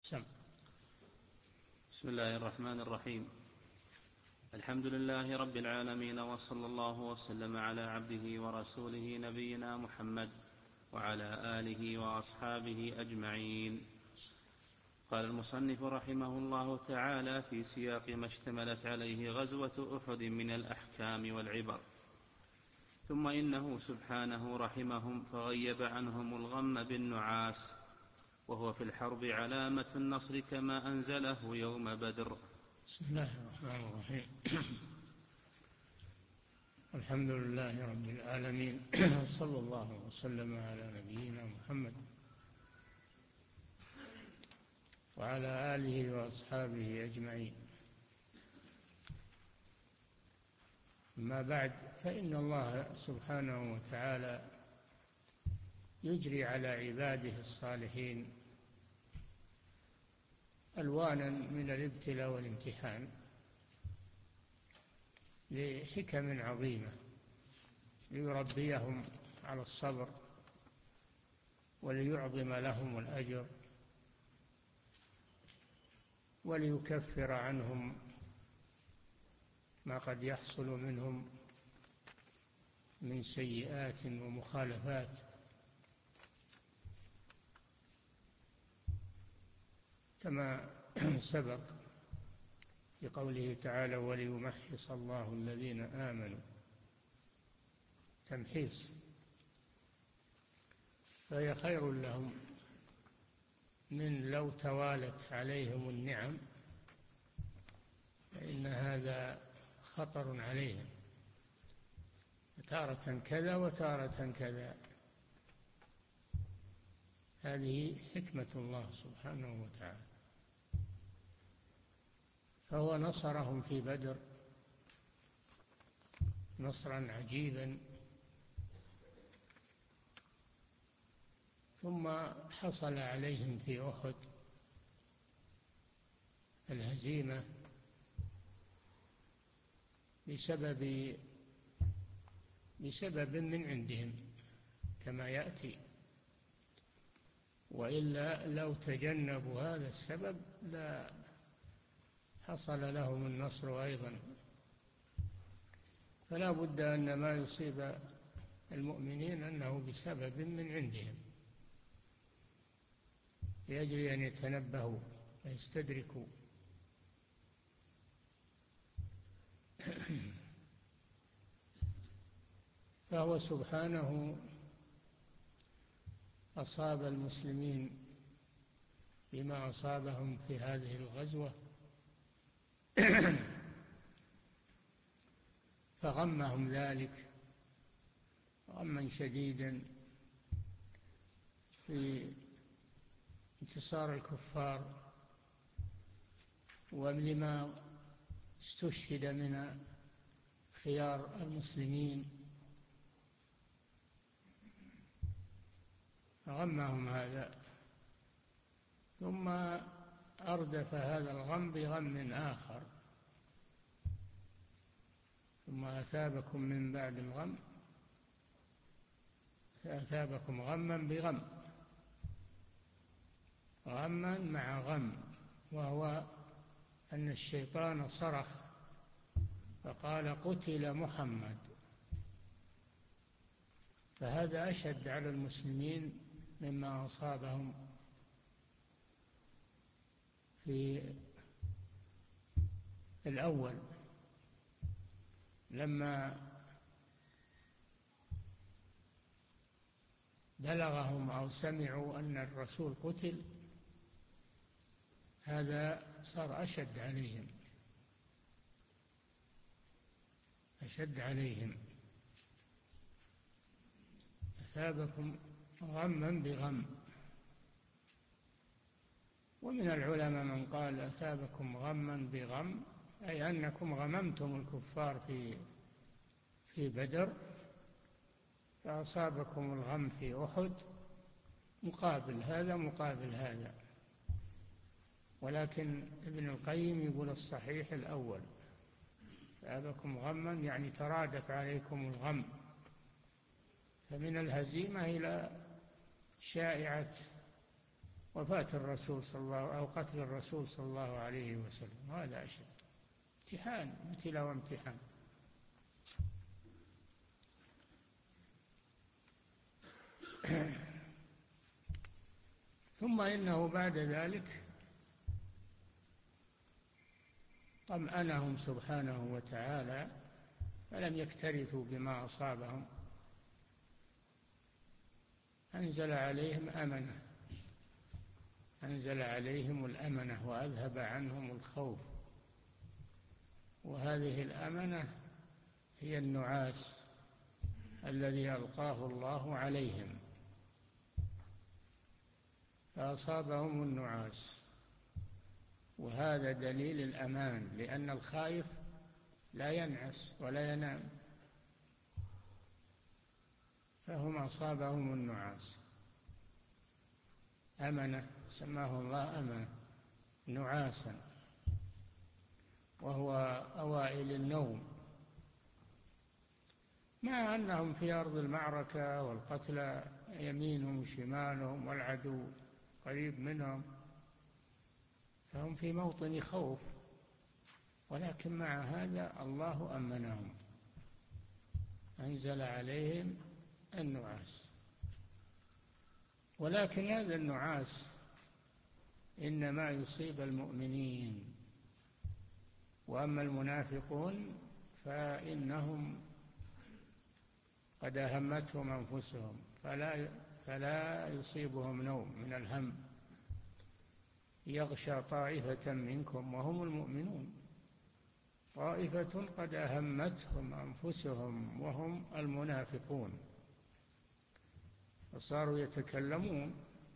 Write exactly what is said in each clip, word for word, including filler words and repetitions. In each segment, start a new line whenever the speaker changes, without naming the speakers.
سم.
بسم الله الرحمن الرحيم. الحمد لله رب العالمين، وصلى الله وسلم على عبده ورسوله نبينا محمد وعلى آله وأصحابه أجمعين. قال المصنف رحمه الله تعالى في سياق ما اشتملت عليه غزوة أحد من الأحكام والعبر: ثم إنه سبحانه رحمهم فغيب عنهم الغم بالنعاس، وهو في الحرب علامة النصر كما أنزله يوم بدر.
بسم الله الرحمن الرحيم. الحمد لله رب العالمين، صلى الله وسلم على نبينا محمد وعلى آله وأصحابه أجمعين. أما بعد، فإن الله سبحانه وتعالى يجري على عباده الصالحين ألوانا من الابتلاء والامتحان لحكم عظيمة، ليربيهم على الصبر وليعظم لهم الأجر وليكفر عنهم ما قد يحصل منهم من سيئات ومخالفات. كما سبق في قوله تعالى: وليمحص الله الذين آمنوا. تمحيص، فهي خير لهم من لو توالت عليهم النعم، فإن هذا خطر عليهم، تارة كذا وتارة كذا. هذه حكمة الله سبحانه وتعالى. فهو نصرهم في بدر نصرا عجيبا، ثم حصل عليهم في أحد الهزيمة بسبب بسبب من عندهم كما يأتي، وإلا لو تجنبوا هذا السبب لا حصل لهم النصر أيضا. فلا بد أن ما يصيب المؤمنين أنه بسبب من عندهم، لأجل أن يتنبهوا ويستدركوا. فهو سبحانه أصاب المسلمين بما أصابهم في هذه الغزوة، فغمهم ذلك غما شديدا في انتصار الكفار ولما استشهد من خيار المسلمين. غمهم هذا، ثم أردف هذا الغم بغم آخر، ثم أثابكم من بعد الغم فأثابكم غما بغم، غما مع غم، وهو أن الشيطان صرخ فقال: قتل محمد. فهذا أشد على المسلمين مما أصابهم في الأول لما بلغهم أو سمعوا أن الرسول قتل. هذا صار أشد عليهم أشد عليهم أثابكم غما بغم. ومن العلماء من قال: أثابكم غما بغم، أي أنكم غممتم الكفار في في بدر، فأصابكم الغم في أحد، مقابل هذا مقابل هذا. ولكن ابن القيم يقول الصحيح الأول: أثابكم غما يعني ترادف عليكم الغم، فمن الهزيمة إلى شائعة وفاة الرسول صلى الله أو قتل الرسول صلى الله عليه وسلم، هذا أشد امتحان، ابتلاء وامتحان. ثم إنه بعد ذلك طمأنهم سبحانه وتعالى فلم يكترثوا بما أصابهم، أنزل عليهم أمنة، أنزل عليهم الأمنة وأذهب عنهم الخوف. وهذه الأمنة هي النعاس الذي ألقاه الله عليهم، فأصابهم النعاس، وهذا دليل الأمان، لأن الخائف لا ينعس ولا ينام، فهم أصابهم النعاس أمنة، سماه الله أمنة نعاسا، وهو أوائل النوم، مع أنهم في أرض المعركة والقتلى يمينهم وشمالهم والعدو قريب منهم، فهم في موطن خوف، ولكن مع هذا الله أمنهم، أنزل عليهم النعاس. ولكن هذا النعاس إنما يصيب المؤمنين، وأما المنافقون فإنهم قد أهمتهم أنفسهم، فلا فلا يصيبهم نوم من الهم، يغشى طائفة منكم وهم المؤمنون، طائفة قد أهمتهم أنفسهم وهم المنافقون، فصاروا يتكلمون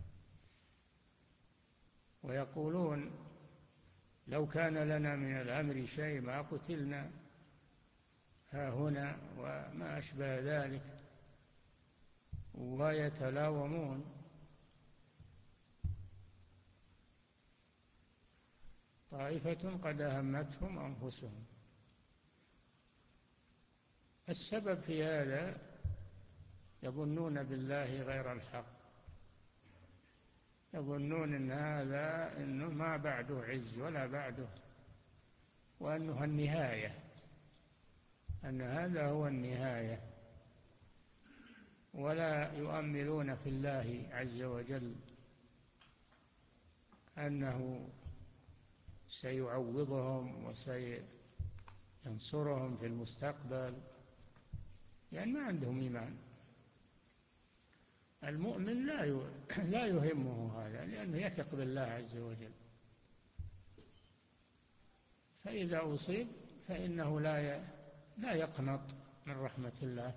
ويقولون لو كان لنا من الأمر شيء ما قتلنا ها هنا وما أشبه ذلك، ويتلاومون. طائفة قد أهمتهم أنفسهم. السبب في هذا يظنون بالله غير الحق، يظنون أن هذا إنه ما بعده عز ولا بعده، وأنه النهاية، أن هذا هو النهاية، ولا يؤملون في الله عز وجل أنه سيعوضهم وسينصرهم في المستقبل، يعني ما عندهم إيمان. المؤمن لا لا يهمه هذا، لأنه يثق بالله عز وجل، فإذا أصيب فإنه لا لا يقنط من رحمة الله،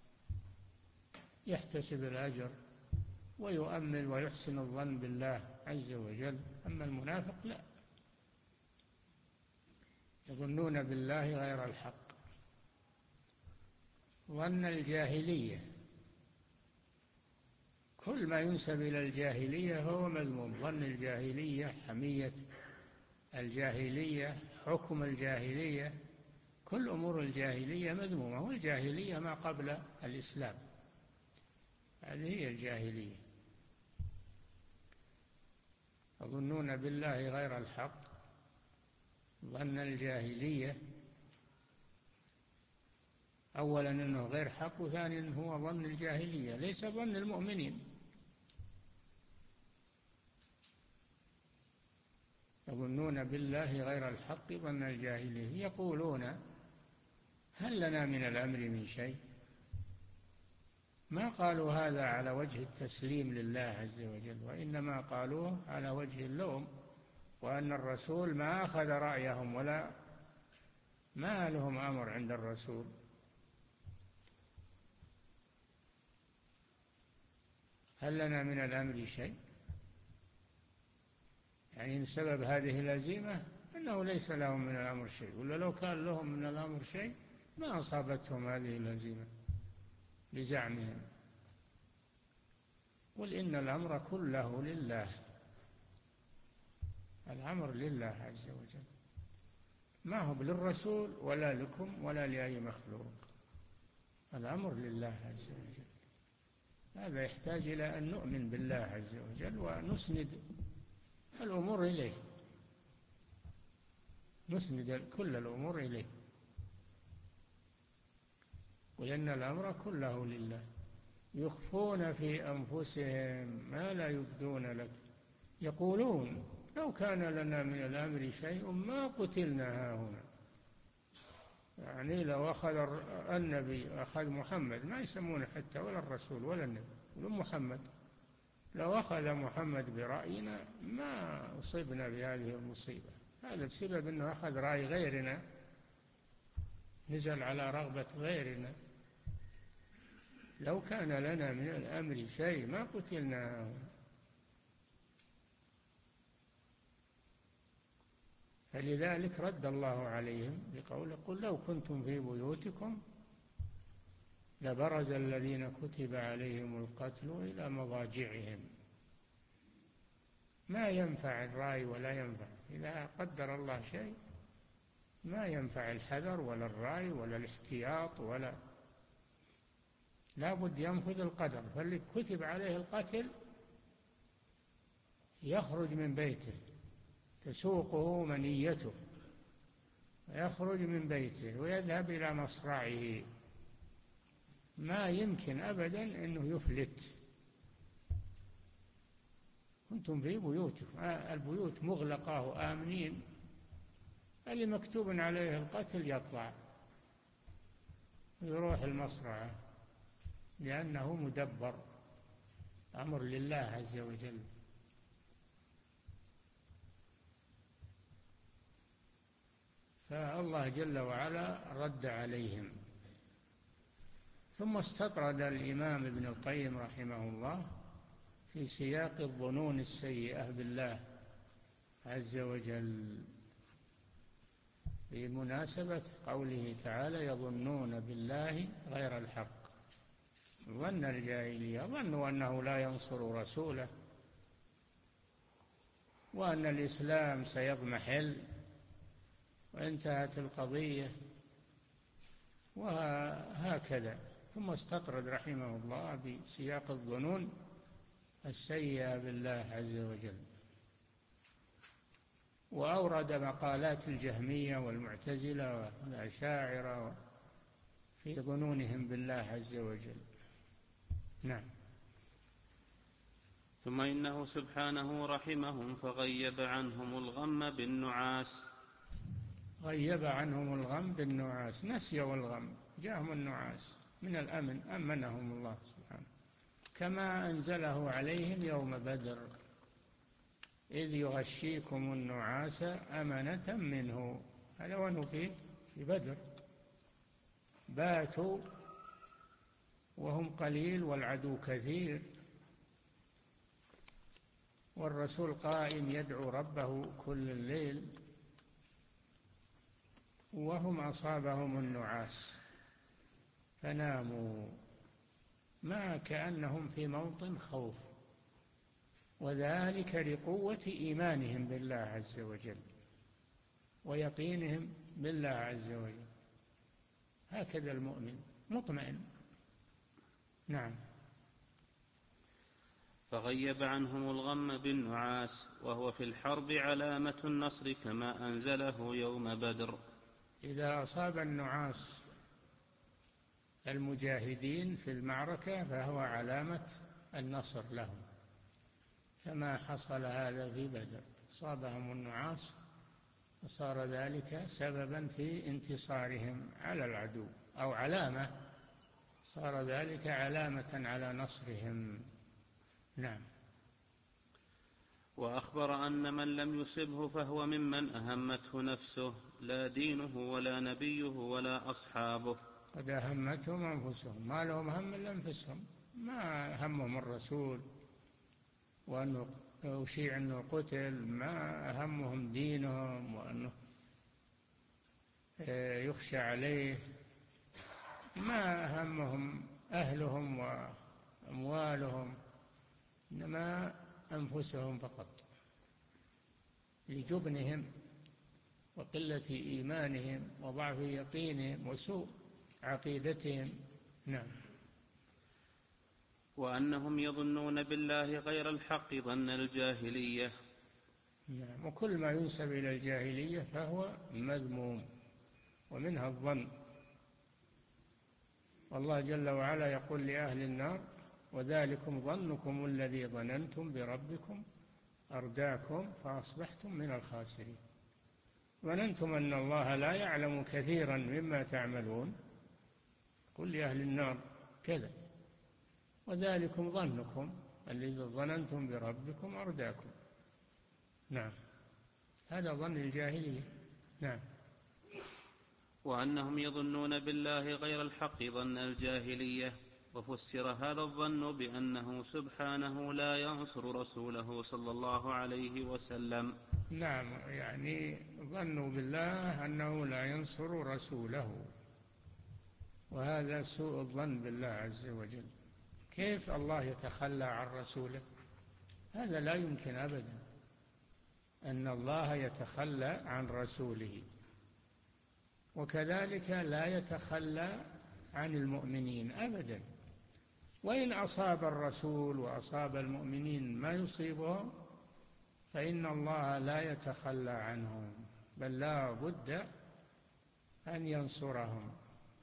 يحتسب الأجر ويؤمل ويحسن الظن بالله عز وجل. أما المنافق لا، يظنون بالله غير الحق، ظن الجاهلية، كل ما ينسب إلى الجاهلية هو مذموم، ظن الجاهلية، حمية الجاهلية، حكم الجاهلية، كل أمور الجاهلية مذمومة، والجاهلية ما قبل الإسلام، هذه هي الجاهلية. يظنون بالله غير الحق، ظن الجاهلية، أولا أنه غير حق، وثانيا أنه هو ظن الجاهلية ليس ظن المؤمنين. يظنون بالله غير الحق ظن الجاهلية، يقولون هل لنا من الأمر من شيء. ما قالوا هذا على وجه التسليم لله عز وجل، وإنما قالوه على وجه اللوم، وأن الرسول ما أخذ رأيهم ولا ما لهم أمر عند الرسول. هل لنا من الأمر شيء، يعني سبب هذه الهزيمة أنه ليس لهم من الأمر شيء، ولا لو كان لهم من الأمر شيء ما أصابتهم هذه الهزيمة بزعمهم. قل إن الأمر كله لله، الأمر لله عز وجل، ما هو للرسول ولا لكم ولا لأي مخلوق، الأمر لله عز وجل. هذا يحتاج إلى أن نؤمن بالله عز وجل ونسند الأمور إليه، نسند كل الأمور إليه، ولأن الأمر كله لله. يخفون في أنفسهم ما لا يبدون لك، يقولون لو كان لنا من الأمر شيء ما قتلنا هاهنا. يعني لو أخذ النبي أخذ محمد، ما يسمونه حتى ولا الرسول ولا النبي ولا محمد، لو أخذ محمد برأينا ما أصبنا بهذه المصيبة. هذا بسبب أنه أخذ رأي غيرنا، نزل على رغبة غيرنا. لو كان لنا من الأمر شيء ما قتلنا. فلذلك رد الله عليهم بقوله قل لو كنتم في بيوتكم لبرز الذين كتب عليهم القتل إلى مضاجعهم. ما ينفع الرأي ولا ينفع، إذا قدر الله شيء ما ينفع الحذر ولا الرأي ولا الاحتياط، ولا لا بد ينفذ القدر. فاللي كتب عليه القتل يخرج من بيته، تسوقه منيته، يخرج من بيته ويذهب إلى مصرعه، ما يمكن أبدا أنه يفلت. كنتم في بيوتكم، البيوت مغلقة وآمنين، اللي مكتوب عليه القتل يطلع يروح المصرعة، لأنه مدبر، أمر لله عز وجل. فالله جل وعلا رد عليهم. ثم استطرد الإمام ابن القيم رحمه الله في سياق الظنون السيئة بالله عز وجل بمناسبة قوله تعالى يظنون بالله غير الحق. ظن الجاهلية، ظنوا أنه لا ينصر رسوله، وأن الإسلام سيضمحل وانتهت القضية، وهكذا. ثم استطرد رحمه الله بسياق الظنون السيئة بالله عز وجل، وأورد مقالات الجهمية والمعتزلة والأشاعرة في ظنونهم بالله عز وجل. نعم.
ثم إنه سبحانه رحمهم فغيب عنهم الغم بالنعاس.
غيب عنهم الغم بالنعاس، نسيوا الغم، جاءهم النعاس من الأمن، أمنهم الله سبحانه، كما أنزله عليهم يوم بدر إذ يغشيكم النعاس أمنة منه. هذا وأنه في بدر باتوا وهم قليل والعدو كثير، والرسول قائم يدعو ربه كل الليل، وهم أصابهم النعاس فناموا، ما كأنهم في موطن خوف، وذلك لقوة إيمانهم بالله عز وجل ويقينهم بالله عز وجل. هكذا المؤمن مطمئن. نعم.
فغيب عنهم الغم بالنعاس، وهو في الحرب علامة النصر كما أنزله يوم بدر.
إذا أصاب النعاس المجاهدين في المعركة فهو علامة النصر لهم، كما حصل هذا في بدر، أصابهم النعاس وصار ذلك سببا في انتصارهم على العدو، أو علامة، صار ذلك علامة على نصرهم. نعم.
وأخبر أن من لم يصبه فهو ممن أهمته نفسه لا دينه ولا نبيه ولا أصحابه.
قد أهمتهم أنفسهم، ما لهم هم إلا أنفسهم، ما همهم الرسول وأنه أشيع أنه قتل، ما همهم دينهم وأنه يخشى عليه، ما همهم أهلهم وأموالهم، إنما أنفسهم فقط، لجبنهم وقلة إيمانهم وضعف يقينهم وسوء عقيدتهم. نعم.
وأنهم يظنون بالله غير الحق ظن الجاهلية.
نعم. وكل ما ينسب إلى الجاهلية فهو مذموم، ومنها الظن. والله جل وعلا يقول لأهل النار: وذلكم ظنكم الذي ظننتم بربكم أرداكم فأصبحتم من الخاسرين. ظننتم أن الله لا يعلم كثيرا مما تعملون، قل لأهل النار كذا: وذلكم ظنكم الذي ظننتم بربكم أرداكم. نعم، هذا ظن الجاهلية. نعم.
وأنهم يظنون بالله غير الحق ظن الجاهلية. وفسر هذا الظن بأنه سبحانه لا ينصر رسوله صلى الله عليه وسلم.
نعم، يعني ظنوا بالله أنه لا ينصر رسوله، وهذا سوء الظن بالله عز وجل. كيف الله يتخلى عن رسوله؟ هذا لا يمكن أبدا أن الله يتخلى عن رسوله. وكذلك لا يتخلى عن المؤمنين أبدا. وإن أصاب الرسول وأصاب المؤمنين ما يصيبهم فإن الله لا يتخلى عنهم، بل لا بد أن ينصرهم،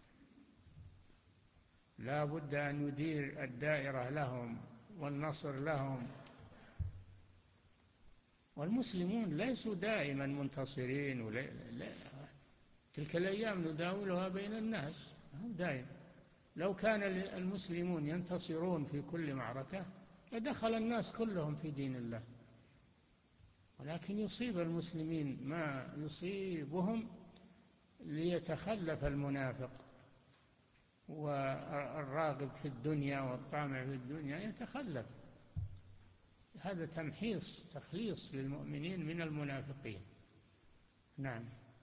لا بد أن يدير الدائرة لهم والنصر لهم. والمسلمون ليسوا دائما منتصرين، ولا لا، تلك الأيام نداولها بين الناس دائما. لو كان المسلمون ينتصرون في كل معركة لدخل الناس كلهم في دين الله، ولكن يصيب المسلمين ما يصيبهم ليتخلف المنافق والراغب في الدنيا والطامع في الدنيا يتخلف. هذا تمحيص تخليص للمؤمنين من المنافقين. نعم.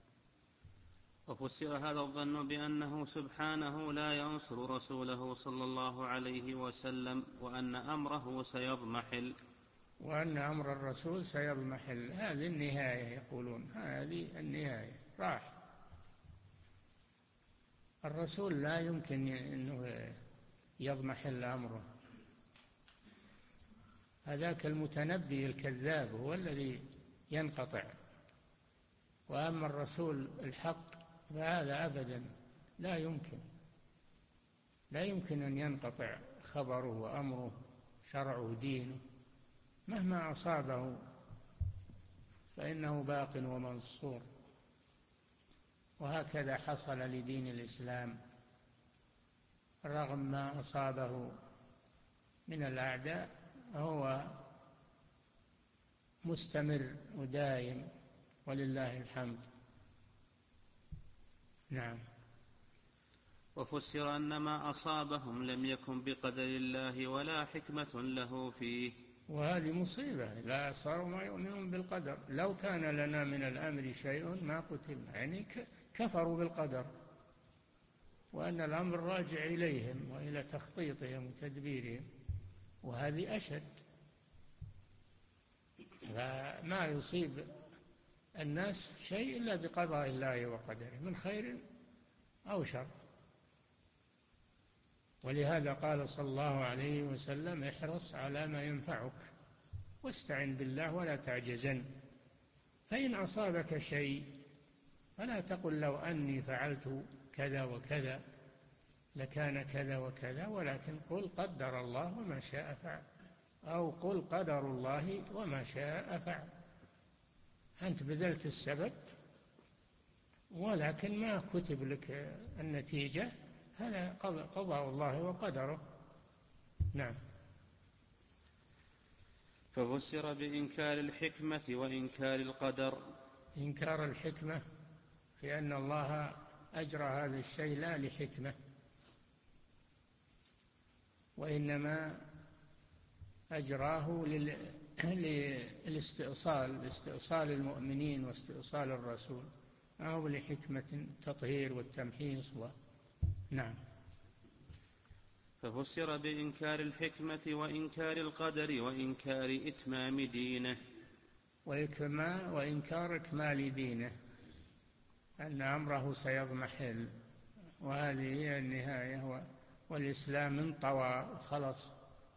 وفسر هذا الظن بأنه سبحانه لا ينصر رسوله صلى الله عليه وسلم، وأن أمره سيضمحل.
وأن أمر الرسول سيضمحل، هذه النهاية، يقولون هذه النهاية، راح الرسول لا يمكن أنه يضمحل أمره. هذاك المتنبي الكذاب هو الذي ينقطع، وأما الرسول الحق فهذا أبدا لا يمكن لا يمكن أن ينقطع خبره وأمره شرعه دينه، مهما أصابه فإنه باق ومنصور. وهكذا حصل لدين الإسلام رغم ما أصابه من الأعداء، هو مستمر ودائم ولله الحمد. نعم.
وفسر أن ما أصابهم لم يكن بقدر الله ولا حكمة له فيه.
وهذه مصيبة، لا صاروا ما يؤمنون بالقدر. لو كان لنا من الأمر شيء ما قتلنا، يعني كفروا بالقدر، وأن الأمر راجع إليهم وإلى تخطيطهم وتدبيرهم، وهذه أشد. فما يصيب الناس شيء إلا بقضاء الله وقدره، من خير أو شر. ولهذا قال صلى الله عليه وسلم: احرص على ما ينفعك واستعن بالله ولا تعجزن. فإن أصابك شيء فلا تقل لو أني فعلت كذا وكذا لكان كذا وكذا، ولكن قل قدر الله وما شاء فعل، أو قل قدر الله وما شاء فعل. أنت بذلت السبب ولكن ما كتب لك النتيجة، هذا قضاء الله وقدره. نعم.
ففسر بإنكار الحكمة وإنكار القدر.
إنكار الحكمة في أن الله أجرى هذا الشيء لا لحكمة، وإنما أجراه للاستئصال لاستئصال المؤمنين واستئصال الرسول، أو لحكمة التطهير والتمحيص و... نعم.
ففسر بإنكار الحكمة وإنكار القدر وإنكار إتمام دينه.
وإكما وإنكار إكمال دينه، أن أمره سيضمحل، وهذه هي النهاية، والإسلام انطوى وخلص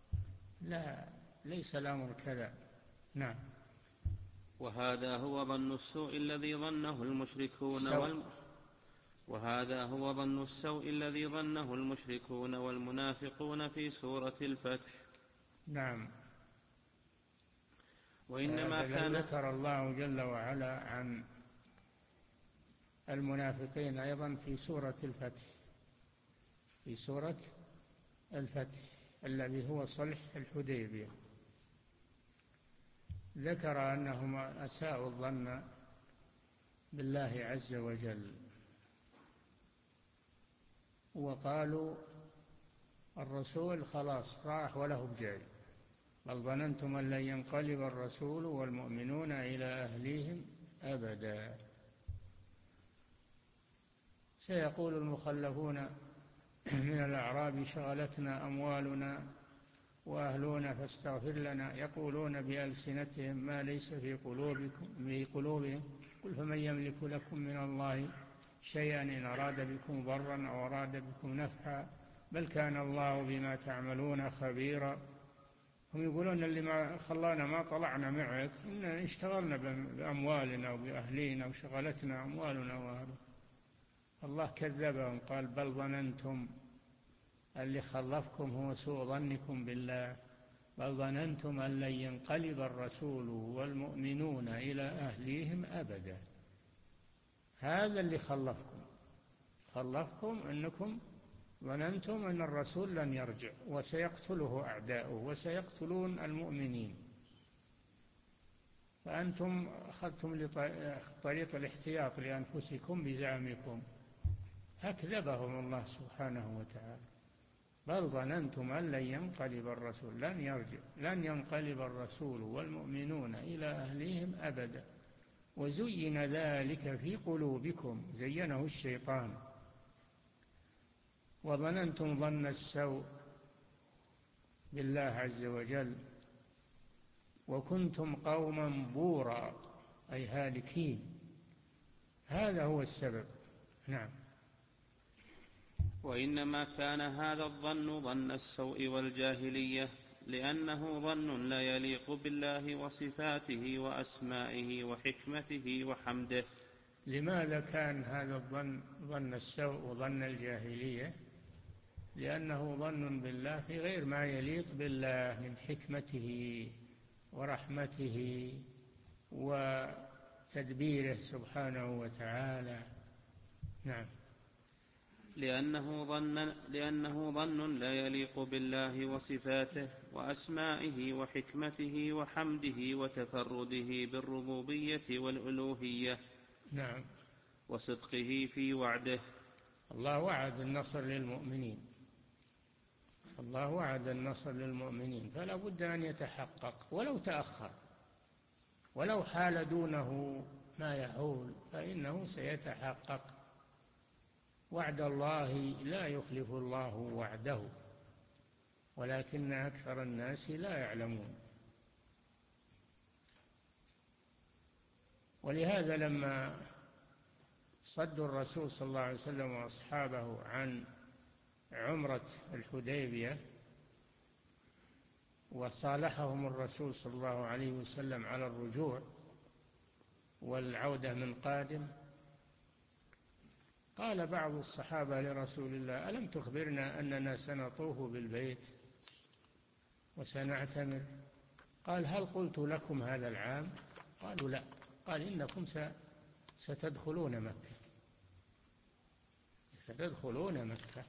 لا، ليس الأمر كذا. نعم.
وهذا هو ظن السوء الذي ظنه المشركون والم... وهذا هو ظن السوء الذي ظنه المشركون والمنافقون في سورة الفتح.
نعم.
وإنما كان
ذكر الله جل وعلا عن المنافقين أيضا في سورة الفتح، في سورة الفتح الذي هو صلح الحديبية، ذكر أنهم أساءوا الظن بالله عز وجل، وقالوا الرسول خلاص راح وله بجاي، بل ظننتم أن لن ينقلب الرسول والمؤمنون إلى أهليهم أبدا. سيقول المخلفون من الأعراب شغلتنا أموالنا وأهلنا فاستغفر لنا، يقولون بألسنتهم ما ليس في قلوبكم في قلوبهم، قل فمن يملك لكم من الله شيئا إن أراد بكم ضرا أو أراد بكم نفعا بل كان الله بما تعملون خبيرا. هم يقولون اللي ما خلانا ما طلعنا معك إن اشتغلنا بأموالنا وبأهلينا وشغلتنا أموالنا وأهلنا. الله كذبهم، قال بل ظننتم، اللي خلفكم هو سوء ظنكم بالله، بل ظننتم أن لن ينقلب الرسول والمؤمنون إلى أهليهم أبدا. هذا اللي خلفكم، خلفكم أنكم ظننتم أن الرسول لن يرجع وسيقتله أعداؤه وسيقتلون المؤمنين، فأنتم أخذتم طريق الاحتياط لأنفسكم بزعمكم، أكذبهم الله سبحانه وتعالى. بل ظننتم أن لن ينقلب الرسول لن يرجع لن ينقلب الرسول والمؤمنون إلى أهليهم أبدا وزين ذلك في قلوبكم، زينه الشيطان، وظننتم ظن السوء بالله عز وجل وكنتم قوما بورا أي هالكين. هذا هو السبب. نعم.
وإنما كان هذا الظن ظن السوء والجاهلية لأنه ظن لا يليق بالله وصفاته وأسمائه وحكمته وحمده.
لماذا كان هذا الظن ظن السوء وظن الجاهلية؟ لأنه ظن بالله في غير ما يليق بالله من حكمته ورحمته وتدبيره سبحانه وتعالى. نعم.
لأنه ظن, لأنه ظن لا يليق بالله وصفاته وأسمائه وحكمته وحمده وتفرده بالربوبية والألوهية.
نعم.
وصدقه في وعده.
الله وعد النصر للمؤمنين، الله وعد النصر للمؤمنين، فلا بد أن يتحقق ولو تأخر، ولو حال دونه ما يحول فإنه سيتحقق. وعد الله لا يخلف الله وعده ولكن أكثر الناس لا يعلمون. ولهذا لما صدوا الرسول صلى الله عليه وسلم وأصحابه عن عمرة الحديبية وصالحهم الرسول صلى الله عليه وسلم على الرجوع والعودة من قادم، قال بعض الصحابة لرسول الله ألم تخبرنا أننا سنطوف بالبيت وسنعتمر؟ قال هل قلت لكم هذا العام؟ قالوا لا. قال إنكم ستدخلون مكة، ستدخلون مكة.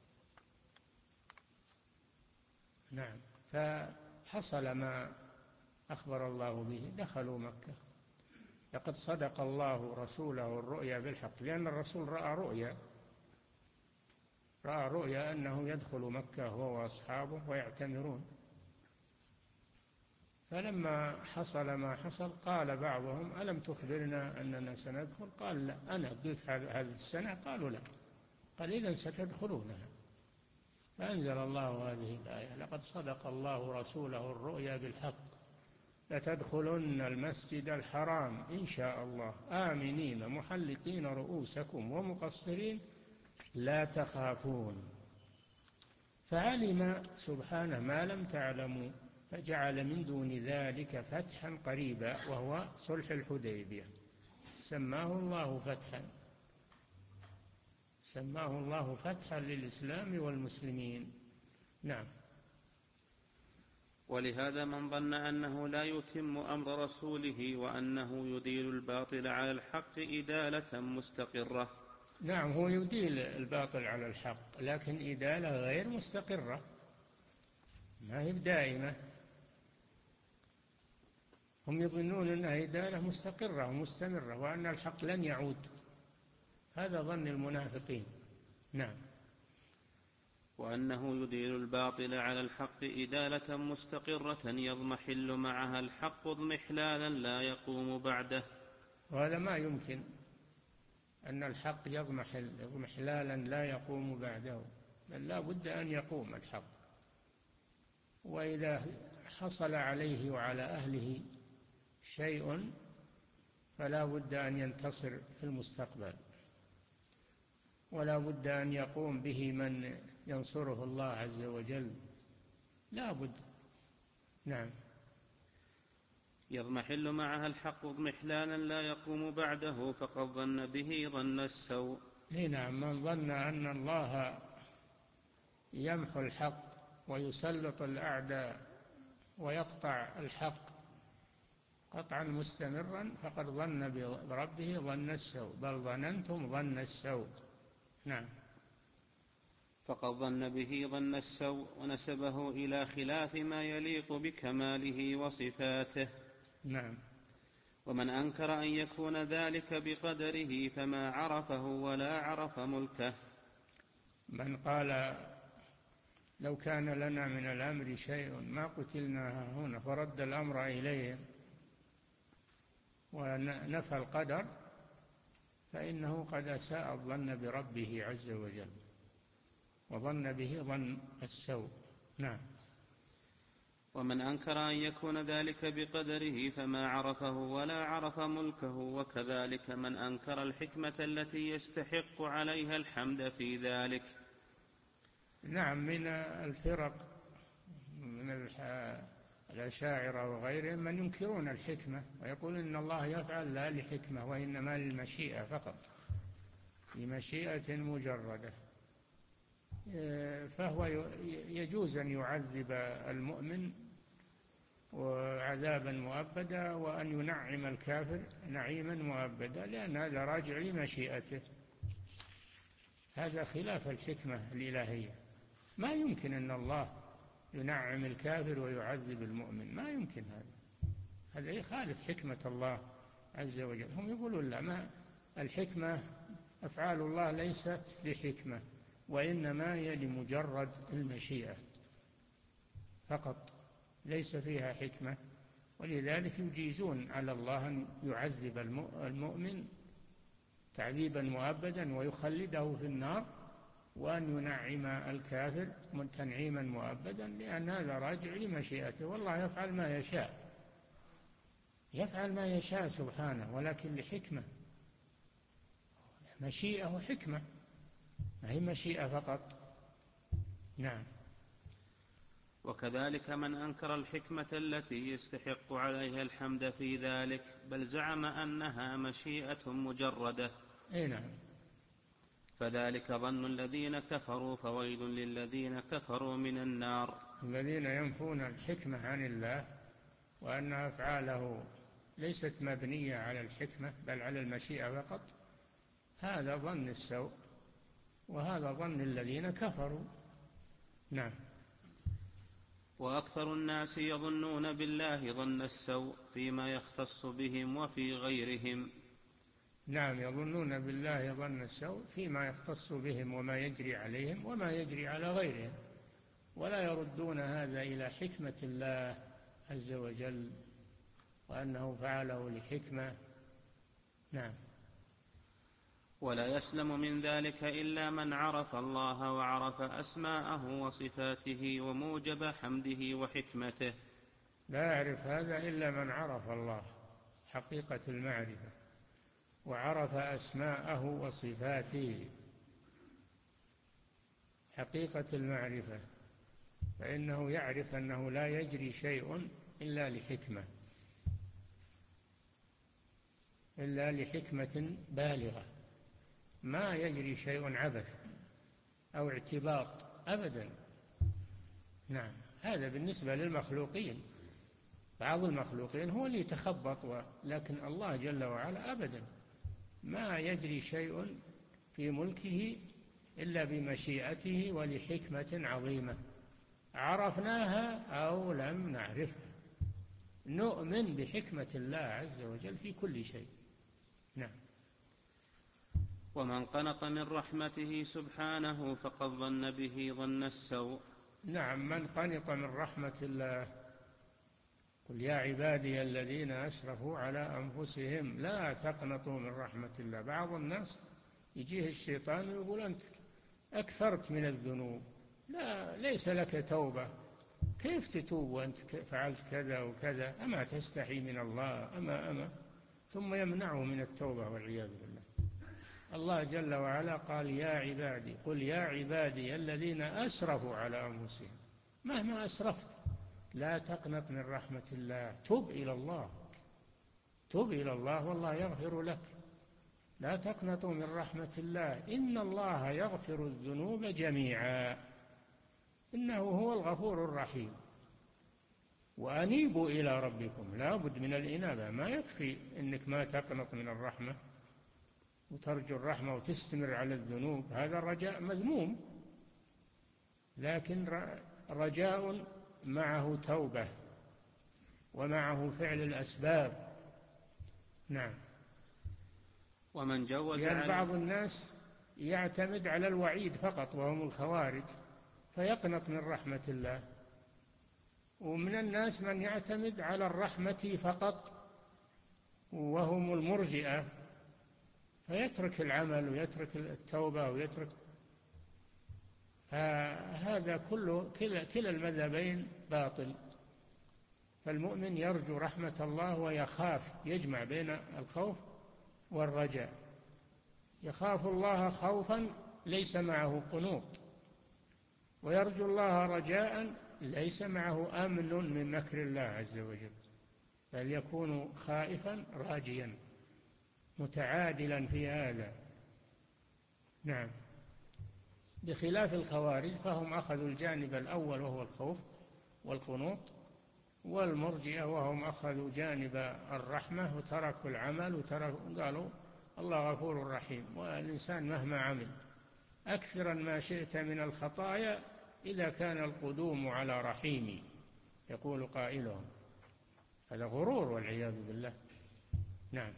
نعم. فحصل ما أخبر الله به، دخلوا مكة. لقد صدق الله رسوله الرؤيا بالحق، لأن الرسول رأى رؤيا رأى رؤيا أنه يدخل مكة هو وأصحابه ويعتمرون. فلما حصل ما حصل قال بعضهم ألم تخبرنا أننا سندخل؟ قال لا. أنا قلت هذه السنة؟ قالوا لا. قال إذن ستدخلونها. فأنزل الله هذه الآية لقد صدق الله رسوله الرؤيا بالحق لتدخلن المسجد الحرام إن شاء الله آمنين محلقين رؤوسكم ومقصرين لا تخافون. فعلم سبحانه ما لم تعلموا فجعل من دون ذلك فتحا قريبا وهو صلح الحديبية، سماه الله فتحا، سماه الله فتحا للإسلام والمسلمين. نعم.
ولهذا من ظن أنه لا يتم أمر رسوله وأنه يديل الباطل على الحق إدالة مستقرة.
نعم، هو يديل الباطل على الحق، لكن إدالة غير مستقرة، ما هي دائمة. هم يظنون أنها إدالة مستقرة ومستمرة وأن الحق لن يعود، هذا ظن المنافقين. نعم.
وأنه يديل الباطل على الحق إدالة مستقرة يضمحل معها الحق اضمحلالا لا يقوم بعده.
وهذا ما يمكن، أن الحق يضمحل اضمحلالا لا يقوم بعده، بل لا بد أن يقوم الحق، وإذا حصل عليه وعلى أهله شيء فلا بد أن ينتصر في المستقبل، ولا بد أن يقوم به من ينصره الله عز وجل، لا بد. نعم.
يضمحل معها الحق اضمحلالا لا يقوم بعده، فقد ظن به ظن السوء.
نعم، من ظن أن الله يمحو الحق ويسلط الأعداء ويقطع الحق قطعا مستمرا فقد ظن بربه ظن السوء، بل ظننتم ظن السوء. نعم.
فقد ظن به ظن السوء ونسبه إلى خلاف ما يليق بكماله وصفاته.
نعم.
ومن أنكر أن يكون ذلك بقدره فما عرفه ولا عرف ملكه.
من قال لو كان لنا من الأمر شيء ما قتلنا هنا فرد الأمر إليهم ونفى القدر فإنه قد أساء الظن بربه عز وجل وظن به ظن السوء. نعم.
ومن أنكر أن يكون ذلك بقدره فما عرفه ولا عرف ملكه. وكذلك من أنكر الحكمة التي يستحق عليها الحمد في ذلك.
نعم، من الفرق من الأشاعرة وغيرهم من ينكرون الحكمة ويقول إن الله يفعل لا لحكمة وإنما للمشيئة فقط، لمشيئة مجردة، فهو يجوز أن يعذب المؤمن وعذابا مؤبدا وأن ينعم الكافر نعيما مؤبدا، لأن هذا راجع لمشيئته، هذا خلاف الحكمة الإلهية. ما يمكن أن الله ينعم الكافر ويعذب المؤمن، ما يمكن، هذا هذا يخالف حكمة الله عز وجل. هم يقولون لا، ما الحكمة أفعال الله ليست لحكمة وإنما هي لمجرد المشيئة فقط، ليس فيها حكمة، ولذلك يجيزون على الله أن يعذب المؤمن تعذيبا مؤبدا ويخلده في النار، وأن ينعم الكافر تنعيما مؤبدا، لأن هذا راجع لمشيئته، والله يفعل ما يشاء، يفعل ما يشاء سبحانه، ولكن لحكمة، مشيئة وحكمة، ما هي مشيئة فقط. نعم.
وكذلك من أنكر الحكمة التي يستحق عليها الحمد في ذلك بل زعم أنها مشيئة مجردة.
أي نعم.
فذلك ظن الذين كفروا فويل للذين كفروا من النار.
الذين ينفون الحكمة عن الله وأن أفعاله ليست مبنية على الحكمة بل على المشيئة فقط، هذا ظن السوء، وهذا ظن الذين كفروا. نعم.
وأكثر الناس يظنون بالله ظن السوء فيما يختص بهم وفي غيرهم.
نعم، يظنون بالله ظن السوء فيما يختص بهم وما يجري عليهم وما يجري على غيرهم، ولا يردون هذا إلى حكمة الله عز وجل وأنه فعله لحكمة. نعم.
ولا يسلم من ذلك إلا من عرف الله وعرف أسماءه وصفاته وموجب حمده وحكمته.
لا يعرف هذا إلا من عرف الله حقيقة المعرفة وعرف أسماءه وصفاته حقيقة المعرفة، فإنه يعرف أنه لا يجري شيء إلا لحكمة إلا لحكمة بالغة، ما يجري شيء عبث أو اعتباط أبدا. نعم، هذا بالنسبة للمخلوقين. بعض المخلوقين هو اللي يتخبط، لكن الله جل وعلا أبدا ما يجري شيء في ملكه إلا بمشيئته ولحكمة عظيمة عرفناها أو لم نعرفها. نؤمن بحكمة الله عز وجل في كل شيء. نعم.
ومن قنط من رحمته سبحانه فقد ظن به ظن السوء.
نعم، من قنط من رحمة الله، قل يا عبادي الذين أسرفوا على أنفسهم لا تقنطوا من رحمة الله. بعض الناس يجيه الشيطان ويقول أنت أكثرت من الذنوب، لا ليس لك توبة، كيف تتوب وأنت فعلت كذا وكذا، أما تستحي من الله، أما أما ثم يمنعه من التوبة والعياذ بالله. الله جل وعلا قال يا عبادي، قل يا عبادي الذين أسرفوا على أنفسهم، مهما أسرفت لا تقنط من رحمة الله، تب إلى الله، تب إلى الله والله يغفر لك. لا تقنطوا من رحمة الله إن الله يغفر الذنوب جميعا إنه هو الغفور الرحيم. وأنيبوا إلى ربكم، لا بد من الإنابة، ما يكفي إنك ما تقنط من الرحمة وترجو الرحمة وتستمر على الذنوب، هذا الرجاء مذموم، لكن رجاء معه توبة ومعه فعل الأسباب. نعم.
ومن جوز
لأن بعض الناس يعتمد على الوعيد فقط وهم الخوارج فيقنط من رحمة الله، ومن الناس من يعتمد على الرحمة فقط وهم المرجئة فيترك العمل ويترك التوبة ويترك. فهذا كله كلا, كلا المذهبين باطل. فالمؤمن يرجو رحمة الله ويخاف، يجمع بين الخوف والرجاء. يخاف الله خوفا ليس معه قنوط، ويرجو الله رجاء ليس معه أمن من مكر الله عز وجل، بل يكون خائفا راجيا متعادلا في هذا. نعم. بخلاف الخوارج فهم أخذوا الجانب الأول وهو الخوف والقنوط، والمرجئة وهم أخذوا جانب الرحمة وتركوا العمل وتركوا قالوا الله غفور رحيم، والإنسان مهما عمل أكثر ما شئت من الخطايا إذا كان القدوم على رحيمي، يقول قائلهم. هذا غرور والعياذ بالله. نعم.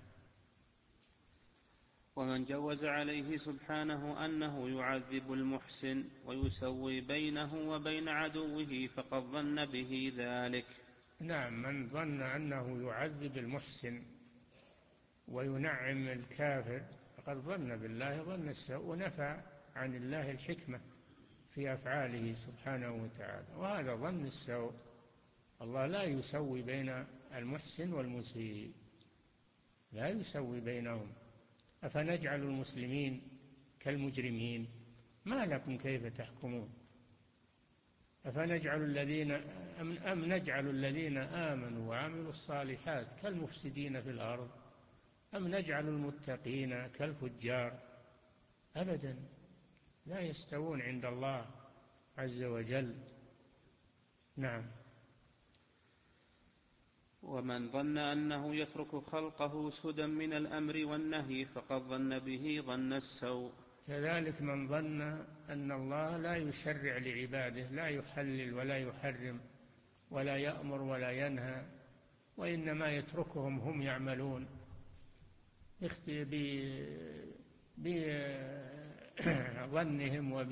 ومن جوز عليه سبحانه أنه يعذب المحسن ويسوي بينه وبين عدوه فقد ظن به ذلك.
نعم، من ظن أنه يعذب المحسن وينعم الكافر فقد ظن بالله ظن السوء، ونفى عن الله الحكمة في أفعاله سبحانه وتعالى، وهذا ظن السوء. الله لا يسوي بين المحسن والمسيء، لا يسوي بينهم. أفنجعل المسلمين كالمجرمين؟ ما لكم كيف تحكمون؟ أفنجعل الذين أم نجعل الذين آمنوا وعملوا الصالحات كالمفسدين في الأرض أم نجعل المتقين كالفجار؟ أبدا، لا يستوون عند الله عز وجل. نعم.
ومن ظن أنه يترك خلقه سدى من الأمر والنهي فقد ظن به ظن السوء.
كذلك من ظن أن الله لا يشرع لعباده، لا يحلل ولا يحرم ولا يأمر ولا ينهى، وإنما يتركهم هم يعملون بظنهم وب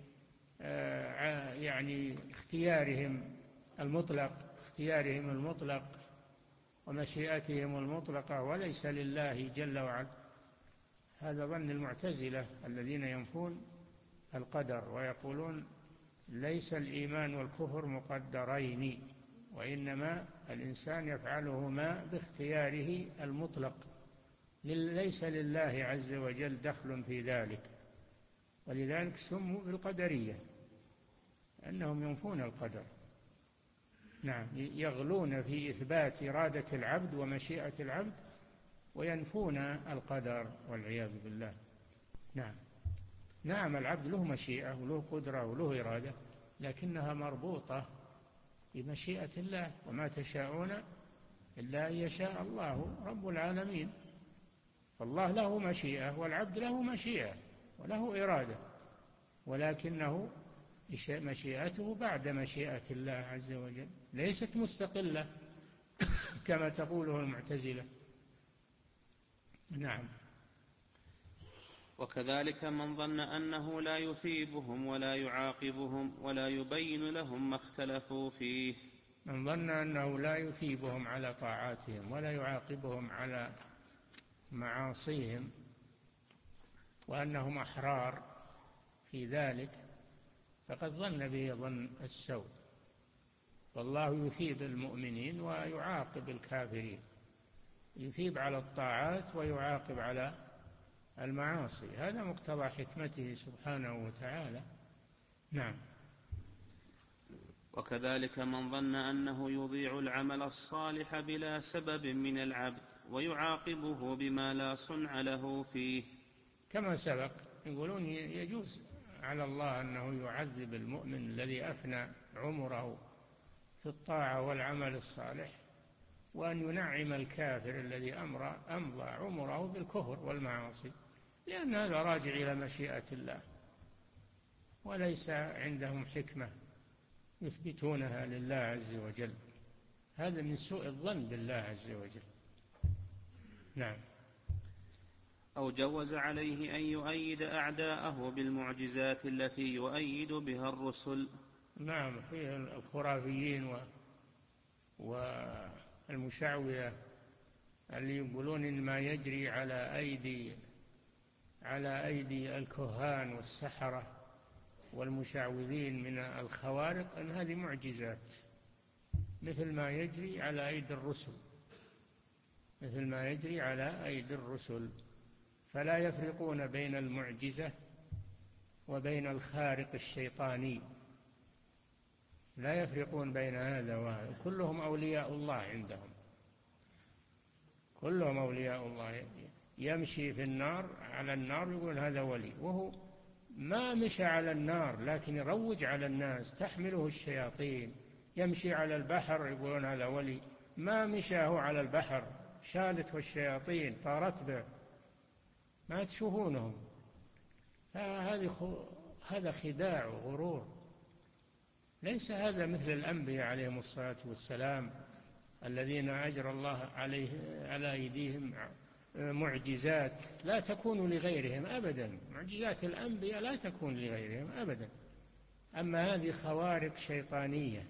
يعني اختيارهم المطلق اختيارهم المطلق ومشيئتهم المطلقة، وليس لله جل وعلا. هذا ظن المعتزلة الذين ينفون القدر ويقولون ليس الإيمان والكفر مقدرين، وإنما الإنسان يفعلهما باختياره المطلق، ليس لله عز وجل دخل في ذلك، ولذلك سموا بالقدرية. أنهم ينفون القدر. نعم، يغلون في إثبات إرادة العبد ومشيئة العبد وينفون القدر والعياذ بالله. نعم نعم العبد له مشيئة وله قدرة وله إرادة، لكنها مربوطة بمشيئة الله، وما تشاءون إلا أن يشاء الله رب العالمين. فالله له مشيئة والعبد له مشيئة وله إرادة، ولكنه مشيئته بعد مشيئة الله عز وجل، ليست مستقلة كما تقوله المعتزلة. نعم.
وكذلك من ظن أنه لا يثيبهم ولا يعاقبهم ولا يبين لهم ما اختلفوا فيه.
من ظن أنه لا يثيبهم على طاعاتهم ولا يعاقبهم على معاصيهم وأنهم أحرار في ذلك، فقد ظن به ظن السوء. والله يثيب المؤمنين ويعاقب الكافرين، يثيب على الطاعات ويعاقب على المعاصي، هذا مقتضى حكمته سبحانه وتعالى. نعم.
وكذلك من ظن أنه يضيع العمل الصالح بلا سبب من العبد ويعاقبه بما لا صنع له فيه،
كما سبق يقولون يجوز على الله أنه يعذب المؤمن الذي أفنى عمره في الطاعة والعمل الصالح، وأن ينعم الكافر الذي أمضى عمره بالكفر والمعاصي، لأن هذا راجع إلى مشيئة الله، وليس عندهم حكمة يثبتونها لله عز وجل. هذا من سوء الظن بالله عز وجل. نعم.
أو جوز عليه أن يؤيد أعداءه بالمعجزات التي يؤيد بها الرسل.
نعم، في الخرافيين والمشعوذة اللي يقولون إن ما يجري على أيدي على أيدي الكهان والسحرة والمشعوذين من الخوارق أن هذه معجزات، مثل ما يجري على أيدي الرسل مثل ما يجري على أيدي الرسل فلا يفرقون بين المعجزة وبين الخارق الشيطاني، لا يفرقون بين هذا وهذا، كلهم أولياء الله عندهم، كلهم أولياء الله. يمشي في النار على النار يقول هذا ولي، وهو ما مشى على النار لكن يروج على الناس تحمله الشياطين. يمشي على البحر يقولون هذا ولي، ما مشاه على البحر شالته الشياطين طارت به، ما تشوفونهم. هذا خداع وغرور، ليس هذا مثل الأنبياء عليهم الصلاة والسلام الذين أجرى الله عليه على أيديهم معجزات لا تكون لغيرهم أبدا، معجزات الأنبياء لا تكون لغيرهم أبدا. أما هذه خوارق شيطانية،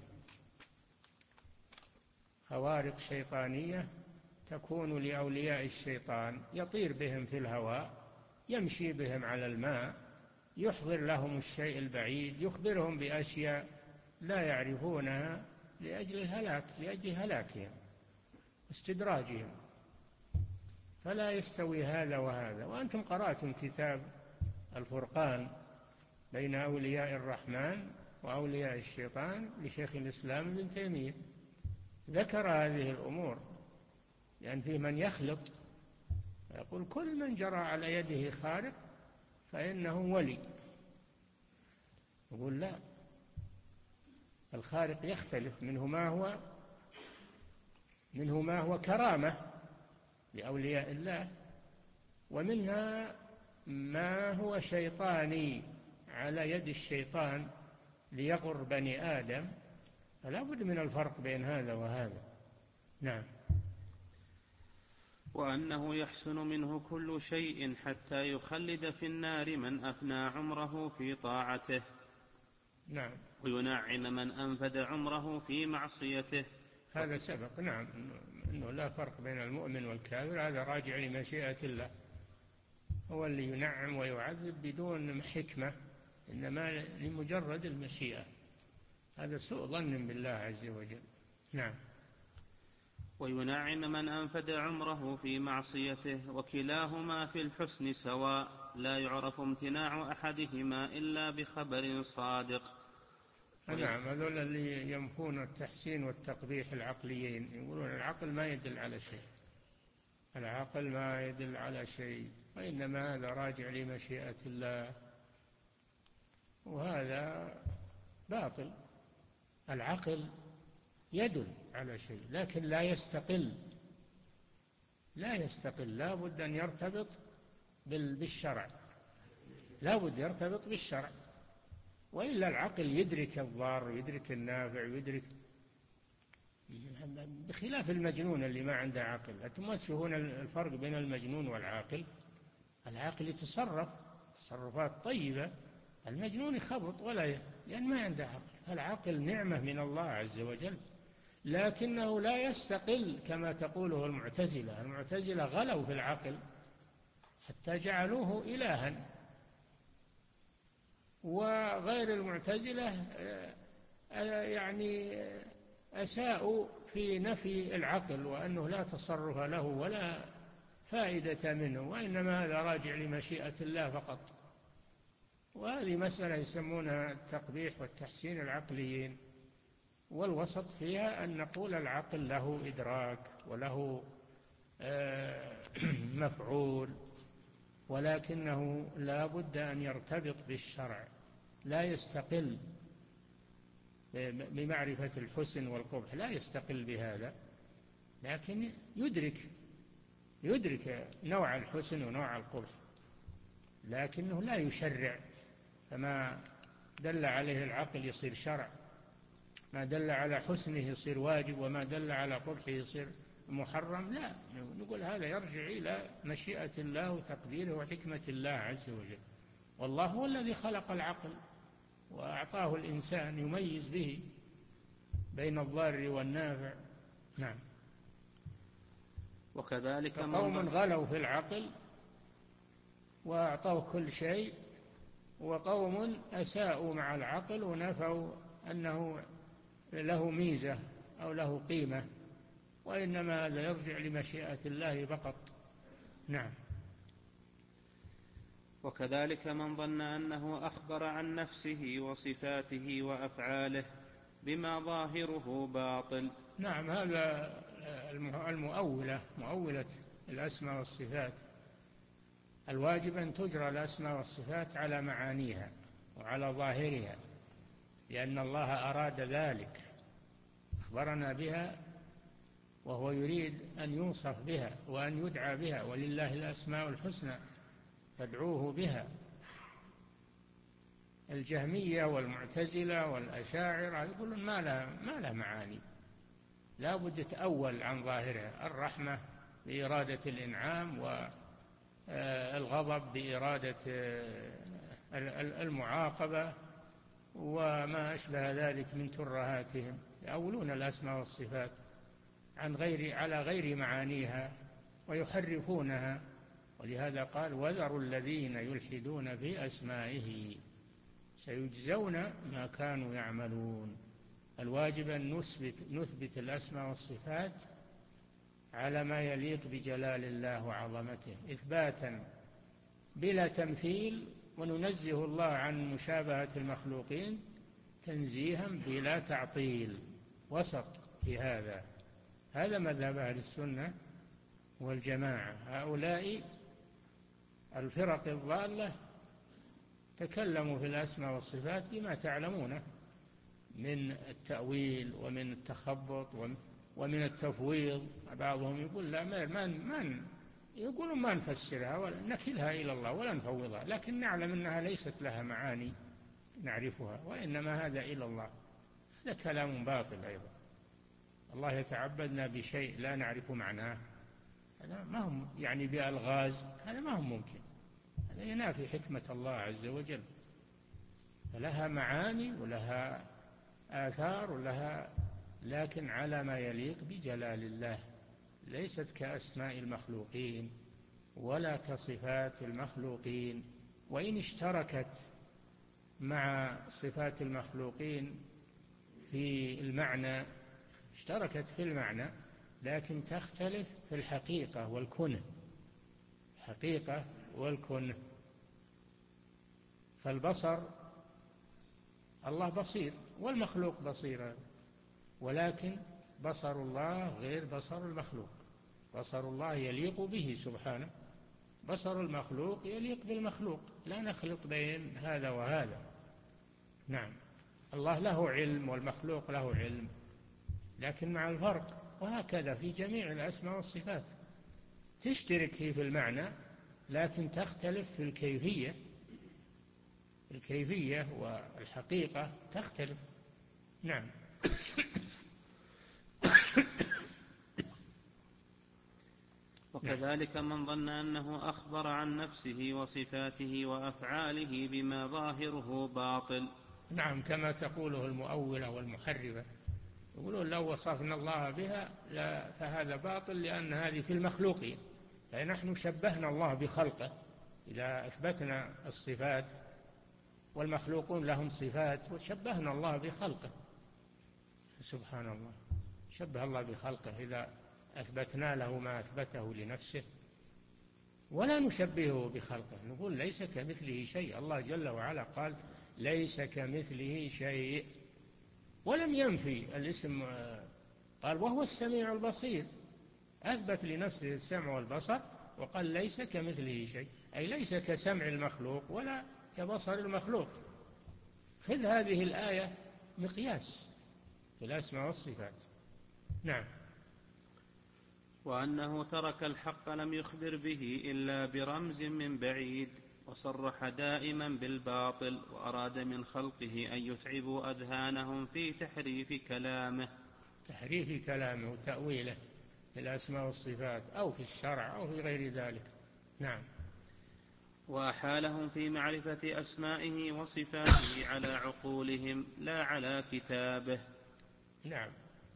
خوارق شيطانية تكون لأولياء الشيطان، يطير بهم في الهواء، يمشي بهم على الماء، يحضر لهم الشيء البعيد، يخبرهم بأشياء لا يعرفونها لأجل الهلاك لأجل هلاكهم واستدراجهم. فلا يستوي هذا وهذا. وأنتم قرأتم كتاب الفرقان بين أولياء الرحمن وأولياء الشيطان لشيخ الإسلام ابن تيمية، ذكر هذه الأمور، لأن في من يخلط يقول كل من جرى على يده خارق فإنه ولي. يقول لا، الخارق يختلف، منه ما هو منه ما هو كرامة لأولياء الله، ومنها ما هو شيطاني على يد الشيطان ليغر بني آدم، فلا بد من الفرق بين هذا وهذا. نعم.
وأنه يحسن منه كل شيء حتى يخلد في النار من أفنى عمره في طاعته.
نعم.
وينعم من أنفد عمره في معصيته.
هذا سبق. نعم، أنه لا فرق بين المؤمن والكافر، هذا راجع لمشيئة الله، هو اللي ينعم ويعذب بدون حكمة، إنما لمجرد المشيئة. هذا سوء ظن بالله عز وجل. نعم.
وينعم من أنفد عمره في معصيته، وكلاهما في الحسن سواء، لا يعرف امتناع أحدهما إلا بخبر صادق.
نعم، هذول اللي ينفون التحسين والتقبيح العقليين، يقولون العقل ما يدل على شيء، العقل ما يدل على شيء، وإنما هذا راجع لمشيئة الله، وهذا باطل. العقل يدل على شيء لكن لا يستقل، لا يستقل، لا بد أن يرتبط بالشرع، لا بد يرتبط بالشرع، وإلا العقل يدرك الضار ويدرك النافع ويدرك، بخلاف المجنون اللي ما عنده عقل. أنتم ما تشوفون الفرق بين المجنون والعاقل؟ العاقل يتصرف تصرفات طيبة، المجنون يخبط ولا ي... لأن ما عنده عقل. العقل نعمة من الله عز وجل، لكنه لا يستقل كما تقوله المعتزلة. المعتزلة غلوا في العقل حتى جعلوه إلها، وغير المعتزلة يعني أساءوا في نفي العقل، وأنه لا تصرف له ولا فائدة منه، وإنما هذا راجع لمشيئة الله فقط. وهذه مسألة يسمونها التقبيح والتحسين العقليين، والوسط فيها أن نقول العقل له إدراك وله مفعول، ولكنه لا بد أن يرتبط بالشرع، لا يستقل بمعرفة الحسن والقبح، لا يستقل بهذا، لكن يدرك يدرك نوع الحسن ونوع القبح، لكنه لا يشرع. فما دل عليه العقل يصير شرع، ما دل على حسنه يصير واجب، وما دل على قبحه يصير محرم. لا، نقول هذا يرجع إلى مشيئة الله وتقديره وحكمة الله عز وجل، والله هو الذي خلق العقل وأعطاه الإنسان يميز به بين الضار والنافع. نعم.
وكذلك
قوم غلوا في العقل وأعطوه كل شيء، وقوم أساءوا مع العقل ونفوا أنه له ميزة أو له قيمة، وإنما هذا يرجع لمشيئة الله فقط. نعم.
وكذلك من ظن أنه أخبر عن نفسه وصفاته وأفعاله بما ظاهره باطل.
نعم، هذا المؤولة، مؤولة الأسماء والصفات. الواجب أن تجرى الأسماء والصفات على معانيها وعلى ظاهرها، لأن الله أراد ذلك، أخبرنا بها وهو يريد أن يوصف بها وأن يدعى بها، ولله الأسماء الحسنى فادعوه بها. الجهمية والمعتزلة والأشاعرة يقولون ما لها ما لها معاني، لا بد تأول عن ظاهرها. الرحمة بإرادة الإنعام، والغضب بإرادة المعاقبة، وما أشبه ذلك من ترهاتهم. يأولون الأسماء والصفات عن غير على غير معانيها ويحرفونها، ولهذا قال وذروا الذين يلحدون في أسمائه سيجزون ما كانوا يعملون. الواجب أن نثبت, نثبت الأسماء والصفات على ما يليق بجلال الله وعظمته إثباتا بلا تمثيل، وننزه الله عن مشابهة المخلوقين تنزيها بلا تعطيل، وسط في هذا. هذا مذهب أهل السنة والجماعة. هؤلاء الفرق الضالة تكلموا في الأسماء والصفات بما تعلمونه من التأويل ومن التخبط ومن التفويض. بعضهم يقول لا ما ما يقولون ما نفسرها ولا نكلها إلى الله ولا نفوضها، لكن نعلم أنها ليست لها معاني نعرفها، وإنما هذا إلى الله. هذا كلام باطل أيضا. الله يتعبدنا بشيء لا نعرف معناه، هذا ما هم يعني بألغاز، هذا ما هم ممكن، هذا ينافي حكمة الله عز وجل. فلها معاني ولها آثار ولها، لكن على ما يليق بجلال الله، ليست كأسماء المخلوقين ولا كصفات المخلوقين، وإن اشتركت مع صفات المخلوقين في المعنى، اشتركت في المعنى، لكن تختلف في الحقيقة والكنه، الحقيقة والكنه. فالبصر الله بصير والمخلوق بصير، ولكن بصر الله غير بصر المخلوق. بصر الله يليق به سبحانه، بصر المخلوق يليق بالمخلوق، لا نخلط بين هذا وهذا. نعم، الله له علم والمخلوق له علم، لكن مع الفرق. وهكذا في جميع الأسماء والصفات، تشترك هي في المعنى لكن تختلف في الكيفية. الكيفية والحقيقة تختلف. نعم.
وكذلك من ظن أنه أخبر عن نفسه وصفاته وأفعاله بما ظاهره باطل.
نعم، كما تقوله المؤولة والمحرفة، يقولون لو وصفنا الله بها لا فهذا باطل، لأن هذه في المخلوقين، فنحن شبهنا الله بخلقه إذا أثبتنا الصفات، والمخلوقون لهم صفات، وشبهنا الله بخلقه. سبحان الله، شبه الله بخلقه إذا أثبتنا له ما أثبته لنفسه، ولا نشبهه بخلقه، نقول ليس كمثله شيء. الله جل وعلا قال ليس كمثله شيء، ولم ينفي الاسم، قال وهو السميع البصير، أثبت لنفسه السمع والبصر وقال ليس كمثله شيء، أي ليس كسمع المخلوق ولا كبصر المخلوق. خذ هذه الآية مقياس في الأسماء والصفات. نعم.
وأنه ترك الحق لم يخبر به إلا برمز من بعيد، وصرح دائما بالباطل، وأراد من خلقه أن يتعبوا أذهانهم في تحريف كلامه
تحريف كلامه وتأويله في الأسماء والصفات أو في الشرع أو في غير ذلك. نعم.
وأحالهم في معرفة أسمائه وصفاته على عقولهم لا على كتابه.
نعم.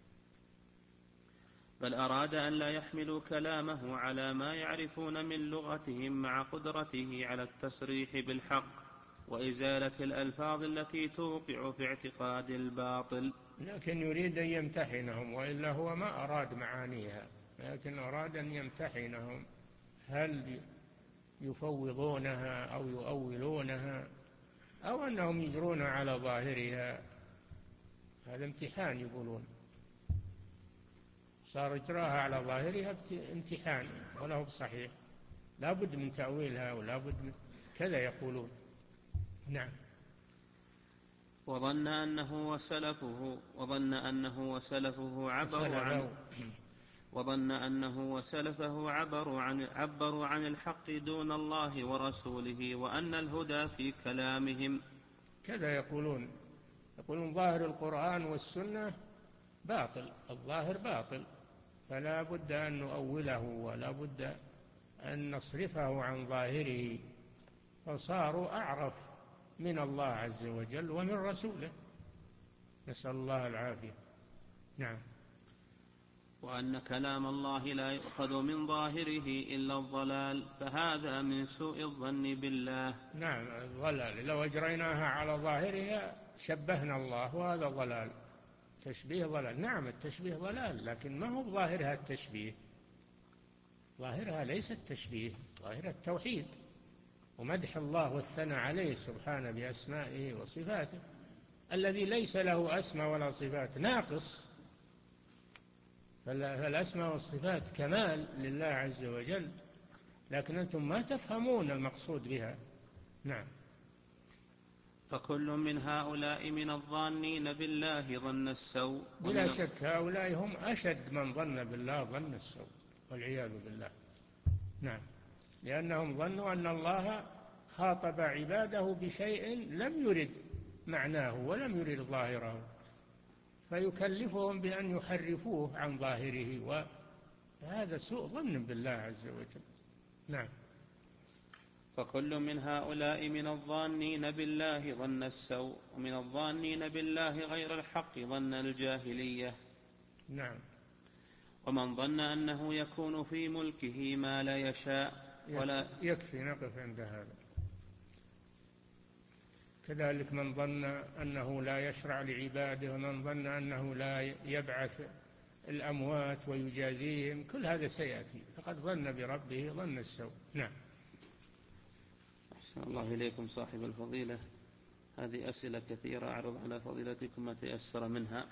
بل أراد أن لا يحملوا كلامه على ما يعرفون من لغتهم، مع قدرته على التصريح بالحق وإزالة الألفاظ التي توقع في اعتقاد الباطل.
لكن يريد أن يمتحنهم، وإلا هو ما أراد معانيها، لكن أراد أن يمتحنهم، هل يفوضونها أو يؤولونها أو أنهم يجرون على ظاهرها. هذا امتحان، يقولون صار إجراها على ظاهرها امتحان، ولا هو بصحيح، لا بد من تأويلها ولا بد من كذا يقولون. نعم.
وظن أنه وسلفه وظن أنه وسلفه عبروا عن وظن أنه وسلفه عبروا عن عبروا عن الحق دون الله ورسوله، وأن الهدى في كلامهم.
كذا يقولون، يقولون ظاهر القرآن والسنة باطل، الظاهر باطل، فلا بد أن نؤوله ولا بد أن نصرفه عن ظاهره، فصاروا أعرف من الله عز وجل ومن رسوله، نسأل الله العافية. نعم.
وأن كلام الله لا يؤخذ من ظاهره إلا الضلال، فهذا من سوء الظن بالله.
نعم، الضلال، لو أجريناها على ظاهرها شبهنا الله، وهذا ضلال، تشبيه ضلال. نعم، التشبيه ضلال، لكن ما هو ظاهرها التشبيه، ظاهرها ليس التشبيه، ظاهرها التوحيد ومدح الله والثناء عليه سبحانه بأسمائه وصفاته. الذي ليس له أسماء ولا صفات ناقص، فالأسماء والصفات كمال لله عز وجل، لكن أنتم ما تفهمون المقصود بها. نعم.
فكل من هؤلاء من الظانين بالله ظن السوء.
بلا شك هؤلاء هم أشد من ظن بالله ظن السوء، والعياذ بالله. نعم، لأنهم ظنوا أن الله خاطب عباده بشيء لم يرد معناه ولم يرد ظاهره، فيكلفهم بأن يحرفوه عن ظاهره، وهذا سوء ظن بالله عز وجل. نعم.
فكل من هؤلاء من الظانين بالله ظن السوء، ومن الظانين بالله غير الحق ظن الجاهلية.
نعم.
ومن ظن أنه يكون في ملكه ما لا يشاء ولا
يكفي نقف عند هذا. كذلك من ظن أنه لا يشرع لعباده، ومن ظن أنه لا يبعث الأموات ويجازيهم، كل هذا سيأتي، فقد ظن بربه ظن السوء. نعم.
أحسن الله إليكم صاحب الفضيلة. هذه أسئلة كثيرة أعرض على فضيلتكم ما تيسر منها.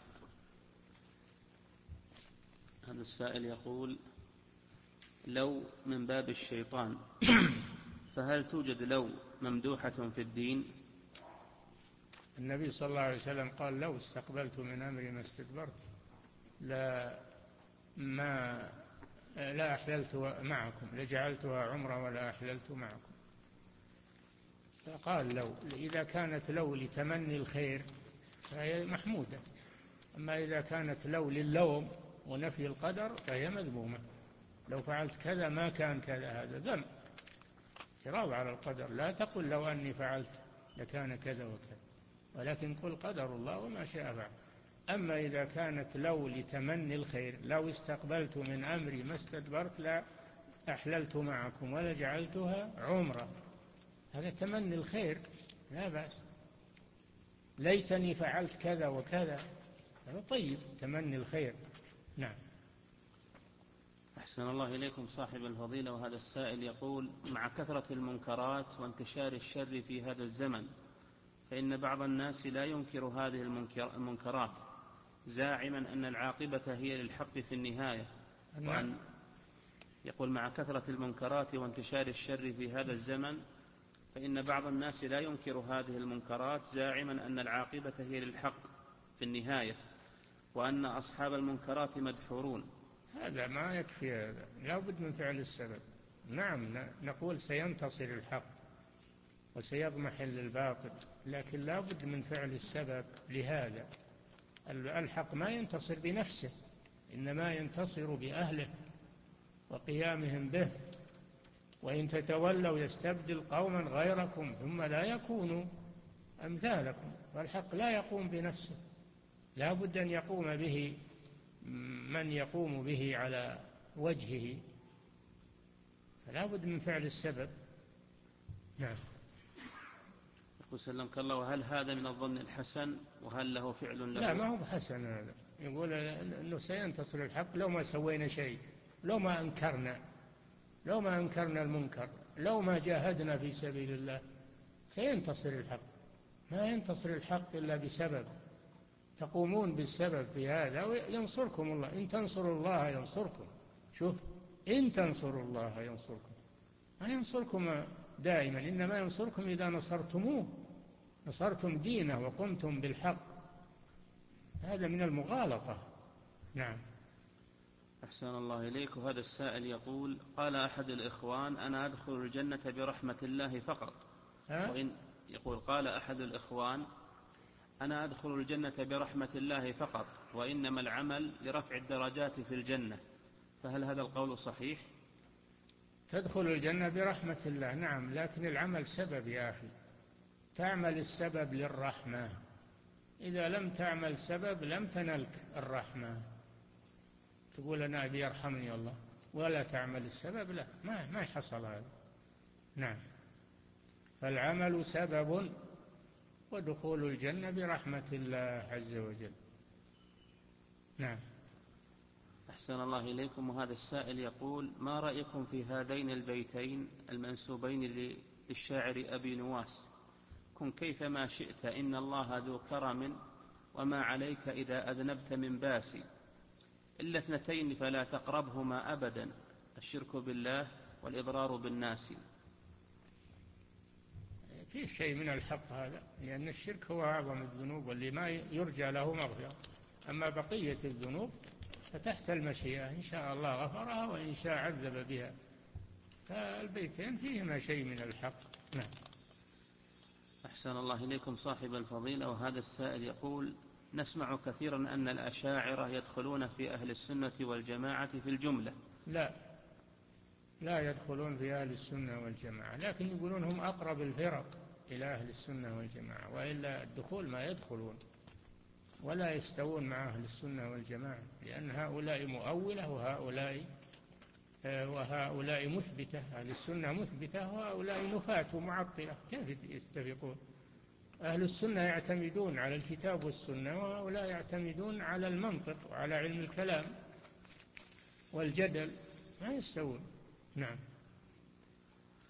هذا السائل يقول: لو من باب الشيطان فهل توجد لو ممدوحة في الدين؟
النبي صلى الله عليه وسلم قال: لو استقبلت من أمري ما استدبرت لا ما لا أحللت معكم، لجعلتها عمرة ولا أحللت معكم. فقال لو، إذا كانت لو لتمني الخير فهي محمودة، أما إذا كانت لو للوم ونفي القدر فهي مذمومة. لو فعلت كذا ما كان كذا، هذا ذنب، اعتراض على القدر. لا تقل لو أني فعلت لكان كذا وكذا، ولكن قل قدر الله وما شاء فعل. أما إذا كانت لو لتمني الخير، لو استقبلت من أمري ما استدبرت لا أحللت معكم ولا جعلتها عمرة، هذا تمني الخير لا بأس. ليتني فعلت كذا وكذا، هذا طيب، تمني الخير. نعم.
أحسن الله إليكم صاحب الفضيلة. وهذا السائل يقول: مع كثرة المنكرات وانتشار الشر في هذا الزمن، فإن بعض الناس لا ينكر هذه المنكرات زاعما أن العاقبة هي للحق في النهاية. وأن يقول: مع كثرة المنكرات وانتشار الشر في هذا الزمن، فإن بعض الناس لا ينكر هذه المنكرات زاعما أن العاقبة هي للحق في النهاية، وأن أصحاب المنكرات مدحورون.
هذا ما يكفي، هذا لا بد من فعل السبب. نعم، نقول سينتصر الحق وسيضمحل الباطل، لكن لا بد من فعل السبب. لهذا الحق ما ينتصر بنفسه، إنما ينتصر بأهله وقيامهم به. وإن تتولوا يستبدل قوما غيركم ثم لا يكونوا أمثالكم. والحق لا يقوم بنفسه، لا بد أن يقوم به من يقوم به على وجهه، فلا بد من فعل السبب. نعم.
يقول: سلمك الله، وهل هذا من الظن الحسن وهل له فعل له؟
لا، ما هو حسن هذا. يقول أنه سينتصر الحق لو ما سوينا شيء، لو ما أنكرنا لو ما أنكرنا المنكر، لو ما جاهدنا في سبيل الله سينتصر الحق. ما ينتصر الحق إلا بسبب، تقومون بالسبب في هذا وينصركم الله. إن تنصروا الله ينصركم. شوف، إن تنصروا الله ينصركم، ما ينصركم دائما، إنما ينصركم إذا نصرتموه، نصرتم دينه وقمتم بالحق. هذا من المغالطة. نعم.
أحسن الله إليك. وهذا السائل يقول: قال أحد الإخوان: أنا أدخل الجنة برحمة الله فقط. وإن يقول قال أحد الإخوان: أنا أدخل الجنة برحمة الله فقط، وإنما العمل لرفع الدرجات في الجنة، فهل هذا القول صحيح؟
تدخل الجنة برحمة الله، نعم، لكن العمل سبب يا أخي. تعمل السبب للرحمة، إذا لم تعمل سبب لم تنلك الرحمة. تقول أنا أبي يرحمني الله ولا تعمل السبب، لا، ما ما حصل هذا. نعم. فالعمل سبب، ودخول الجنة برحمة الله عز وجل. نعم.
أحسن الله إليكم. وهذا السائل يقول: ما رأيكم في هذين البيتين المنسوبين للشاعر أبي نواس: كن كيفما شئت إن الله ذو كرم، وما عليك إذا أذنبت من باسي، إلا اثنتين فلا تقربهما أبدا، الشرك بالله والإضرار بالناس.
فيه شيء من الحق هذا، لأن الشرك هو أعظم الذنوب واللي ما يرجى له مغفرة. أما بقية الذنوب فتحت المشيئة، إن شاء الله غفرها وإن شاء عذب بها. فالبيتين فيهما شيء من الحق. نعم.
أحسن الله إليكم صاحب الفضيلة. وهذا السائل يقول: نسمع كثيرا أن الأشاعرة يدخلون في أهل السنة والجماعة في الجملة.
لا، لا يدخلون في أهل السنة والجماعة، لكن يقولون هم أقرب الفرق إلى أهل السنة والجماعة، وإلا الدخول ما يدخلون ولا يستوون مع أهل السنة والجماعة، لأن هؤلاء مؤولة وهؤلاء وهؤلاء مثبتة. أهل السنة مثبتة وهؤلاء نفاة ومعطلة، كيف يتفقون؟ أهل السنة يعتمدون على الكتاب والسنة، وهؤلاء يعتمدون على المنطق وعلى علم الكلام والجدل، ما يستوون. نعم.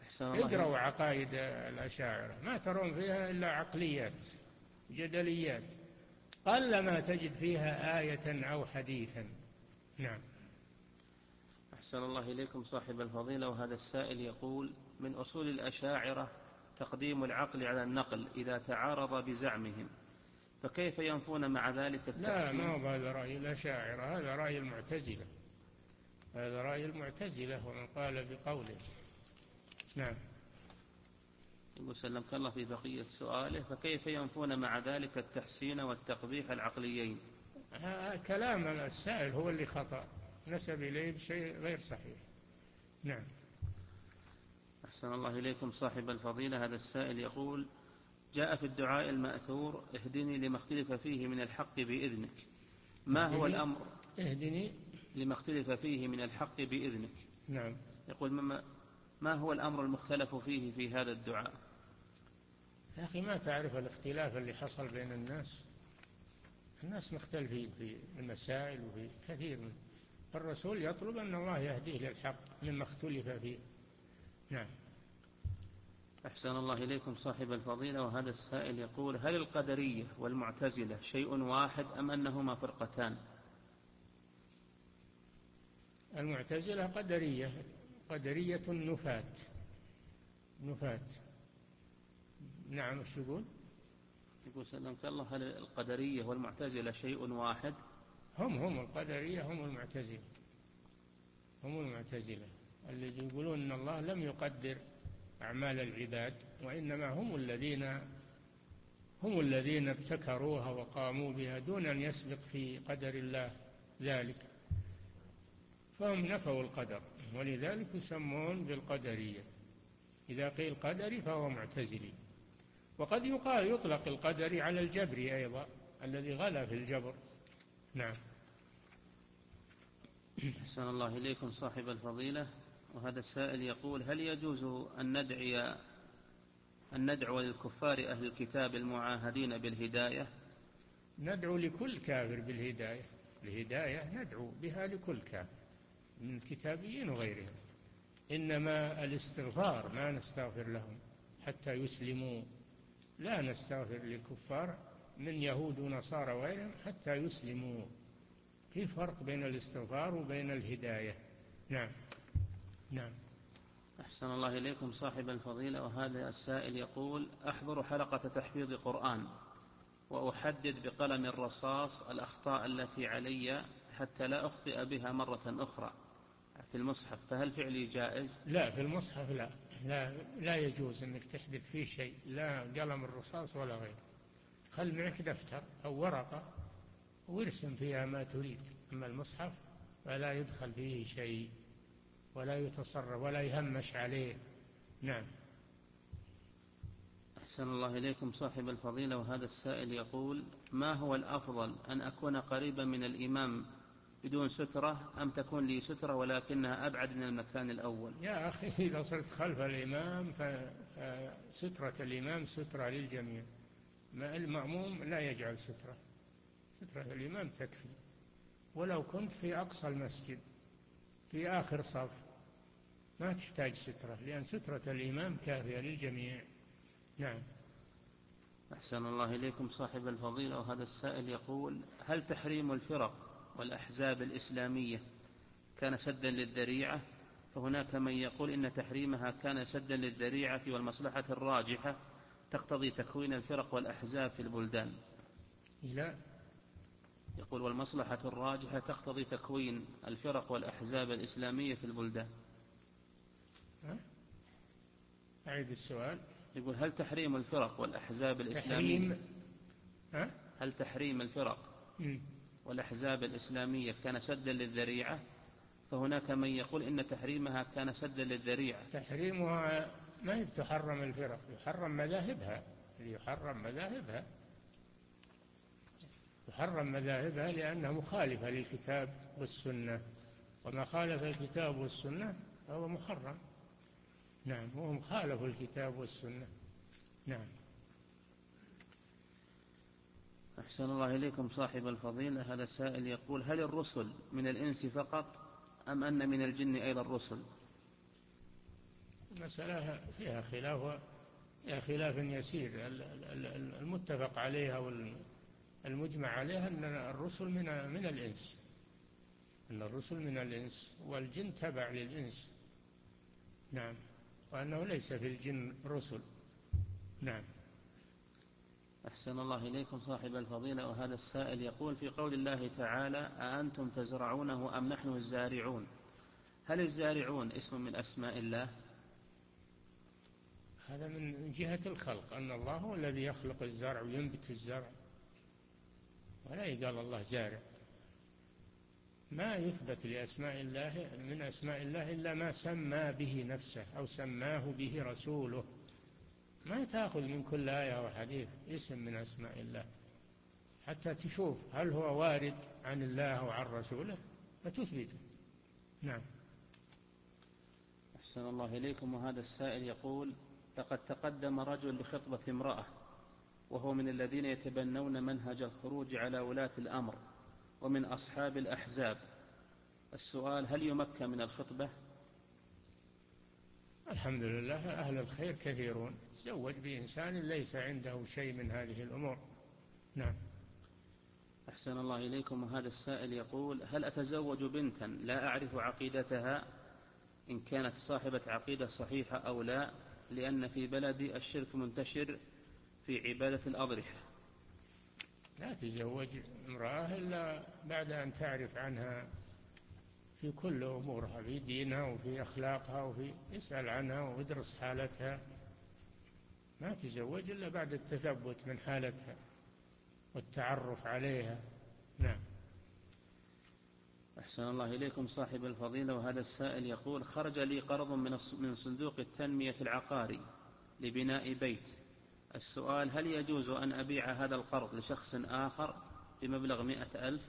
اقرأوا عقائد الأشاعرة ما ترون فيها إلا عقليات جدليات، قل ما تجد فيها آية أو حديثا. نعم.
أحسن الله إليكم صاحب الفضيلة، وهذا السائل يقول: من أصول الأشاعرة تقديم العقل على النقل إذا تعارض بزعمهم، فكيف ينفون مع ذلك التحسين؟
لا، ما هو هذا رأي الأشاعرة، هذا رأي المعتزلة، هذا رأي المعتزلة ومن قال بقوله. نعم.
يقول سلمك الله في بقية سؤاله: فكيف ينفون مع ذلك التحسين والتقبيح العقليين؟
كلام السائل هو اللي خطأ، نسب إليه بشيء غير صحيح. نعم.
أحسن الله إليكم صاحب الفضيلة، هذا السائل يقول: جاء في الدعاء المأثور: اهدني لما اختلف فيه من الحق بإذنك، ما هو الأمر؟
اهدني
لما اختلف فيه من الحق بإذنك.
نعم.
يقول: ما, ما هو الأمر المختلف فيه في هذا الدعاء؟
يا أخي ما تعرف الاختلاف اللي حصل بين الناس، الناس مختلفين في المسائل وفي كثير من الرسول يطلب أن الله يهديه للحق مما اختلف فيه. نعم.
أحسن الله إليكم صاحب الفضيلة، وهذا السائل يقول: هل القدرية والمعتزلة شيء واحد أم أنهما فرقتان؟
المعتزلة قدرية، قدرية نفاة نفاة. نعم. وش يقول؟
يقول سلمت الله: هل القدرية والمعتزلة شيء واحد؟
هم هم القدرية هم المعتزلة، هم المعتزلة الذين يقولون أن الله لم يقدر أعمال العباد، وإنما هم الذين هم الذين ابتكروها وقاموا بها دون أن يسبق في قدر الله ذلك، فهم نفوا القدر، ولذلك يسمون بالقدرية. إذا قيل قدري فهو معتزلي. وقد يقال يطلق القدري على الجبري أيضا الذي غلا في الجبر. نعم.
أحسن الله إليكم صاحب الفضيلة، وهذا السائل يقول: هل يجوز أن ندعي أن ندعو للكفار أهل الكتاب المعاهدين بالهداية؟
ندعو لكل كافر بالهداية، الهداية ندعو بها لكل كافر من الكتابيين وغيرهم، إنما الاستغفار ما نستغفر لهم حتى يسلموا، لا نستغفر للكفار من يهود ونصارى وغيرهم حتى يسلموا. في فرق بين الاستغفار وبين الهداية. نعم. نعم.
أحسن الله إليكم صاحب الفضيلة، وهذا السائل يقول: أحضر حلقة تحفيظ قرآن وأحدد بقلم الرصاص الأخطاء التي علي حتى لا أخطئ بها مرة أخرى في المصحف، فهل فعلي جائز؟
لا، في المصحف لا لا, لا يجوز أنك تحدث فيه شيء، لا قلم الرصاص ولا غيره. خل معك دفتر أو ورقة وارسم فيها ما تريد، أما المصحف فلا يدخل فيه شيء ولا يتصرف ولا يهمش عليه. نعم.
أحسن الله إليكم صاحب الفضيلة، وهذا السائل يقول: ما هو الأفضل، أن أكون قريبا من الإمام بدون سترة أم تكون لي سترة ولكنها أبعد من المكان الأول؟
يا أخي إذا صرت خلف الإمام فسترة الإمام سترة للجميع، ما المأموم لا يجعل سترة، سترة الإمام تكفي، ولو كنت في أقصى المسجد في آخر صف ما تحتاج سترة، لأن سترة الإمام كافية للجميع. نعم.
أحسن الله إليكم صاحب الفضيلة، وهذا السائل يقول: هل تحريم الفرق والأحزاب الإسلامية كان سدا للذريعة؟ فهناك من يقول إن تحريمها كان سدا للذريعة والمصلحة الراجحة تقتضي تكوين الفرق والأحزاب في البلدان.
لا.
يقول: والمصلحة الراجحة تقتضي تكوين الفرق والأحزاب الإسلامية في البلدان.
أعيد السؤال.
يقول: هل تحريم الفرق والأحزاب الإسلامية
تحريم ها؟
هل تحريم الفرق م. والأحزاب الإسلامية كان سدا للذريعة؟ فهناك من يقول إن تحريمها كان سدا للذريعة.
تحريمها ما يتحرم الفرق، يحرم مذاهبها، يحرم مذاهبها يحرم مذاهبها لأنها مخالفة للكتاب والسنة، وما خالف الكتاب والسنة فهو محرم. نعم. وهم خالفوا الكتاب والسنة. نعم.
أحسن الله إليكم صاحب الفضيلة، هذا السائل يقول: هل الرسل من الإنس فقط أم أن من الجن أيضا الرسل؟
مسألة فيها خلاف، فيها خلاف يسير. المتفق عليها والمجمع عليها أن الرسل من من الإنس، أن الرسل من الإنس والجن تبع للإنس. نعم. وأنه ليس في الجن رسل. نعم.
أحسن الله إليكم صاحب الفضيلة. وهذا السائل يقول: في قول الله تعالى: أأنتم تزرعونه أم نحن الزارعون، هل الزارعون اسم من أسماء الله؟
هذا من جهة الخلق، أن الله هو الذي يخلق الزرع وينبت الزرع، ولا يقال الله زارع. ما يثبت لأسماء الله من أسماء الله إلا ما سمى به نفسه أو سماه به رسوله. ما تأخذ من كل آية وحديث اسم من أسماء الله حتى تشوف هل هو وارد عن الله وعن رسوله فتثبته. نعم.
أحسن الله إليكم. وهذا السائل يقول: لقد تقدم رجل لخطبة امرأة وهو من الذين يتبنون منهج الخروج على ولاة الأمر ومن أصحاب الأحزاب. السؤال: هل يمكن من الخطبة؟
الحمد لله، أهل الخير كثيرون. تزوج بإنسان ليس عنده شيء من هذه الأمور. نعم.
أحسن الله إليكم. وهذا السائل يقول: هل أتزوج بنتا لا أعرف عقيدتها إن كانت صاحبة عقيدة صحيحة أو لا، لأن في بلدي الشرك منتشر في عبادة الأضرحة؟
لا تزوج امرأة إلا بعد أن تعرف عنها في كل أمورها، في دينها وفي أخلاقها، وفي اسأل عنها وادرس حالتها. ما تزوج إلا بعد التثبت من حالتها والتعرف عليها. نعم.
أحسن الله إليكم صاحب الفضيلة. وهذا السائل يقول: خرج لي قرض من صندوق التنمية العقاري لبناء بيت. السؤال: هل يجوز أن أبيع هذا القرض لشخص آخر بمبلغ مئة ألف؟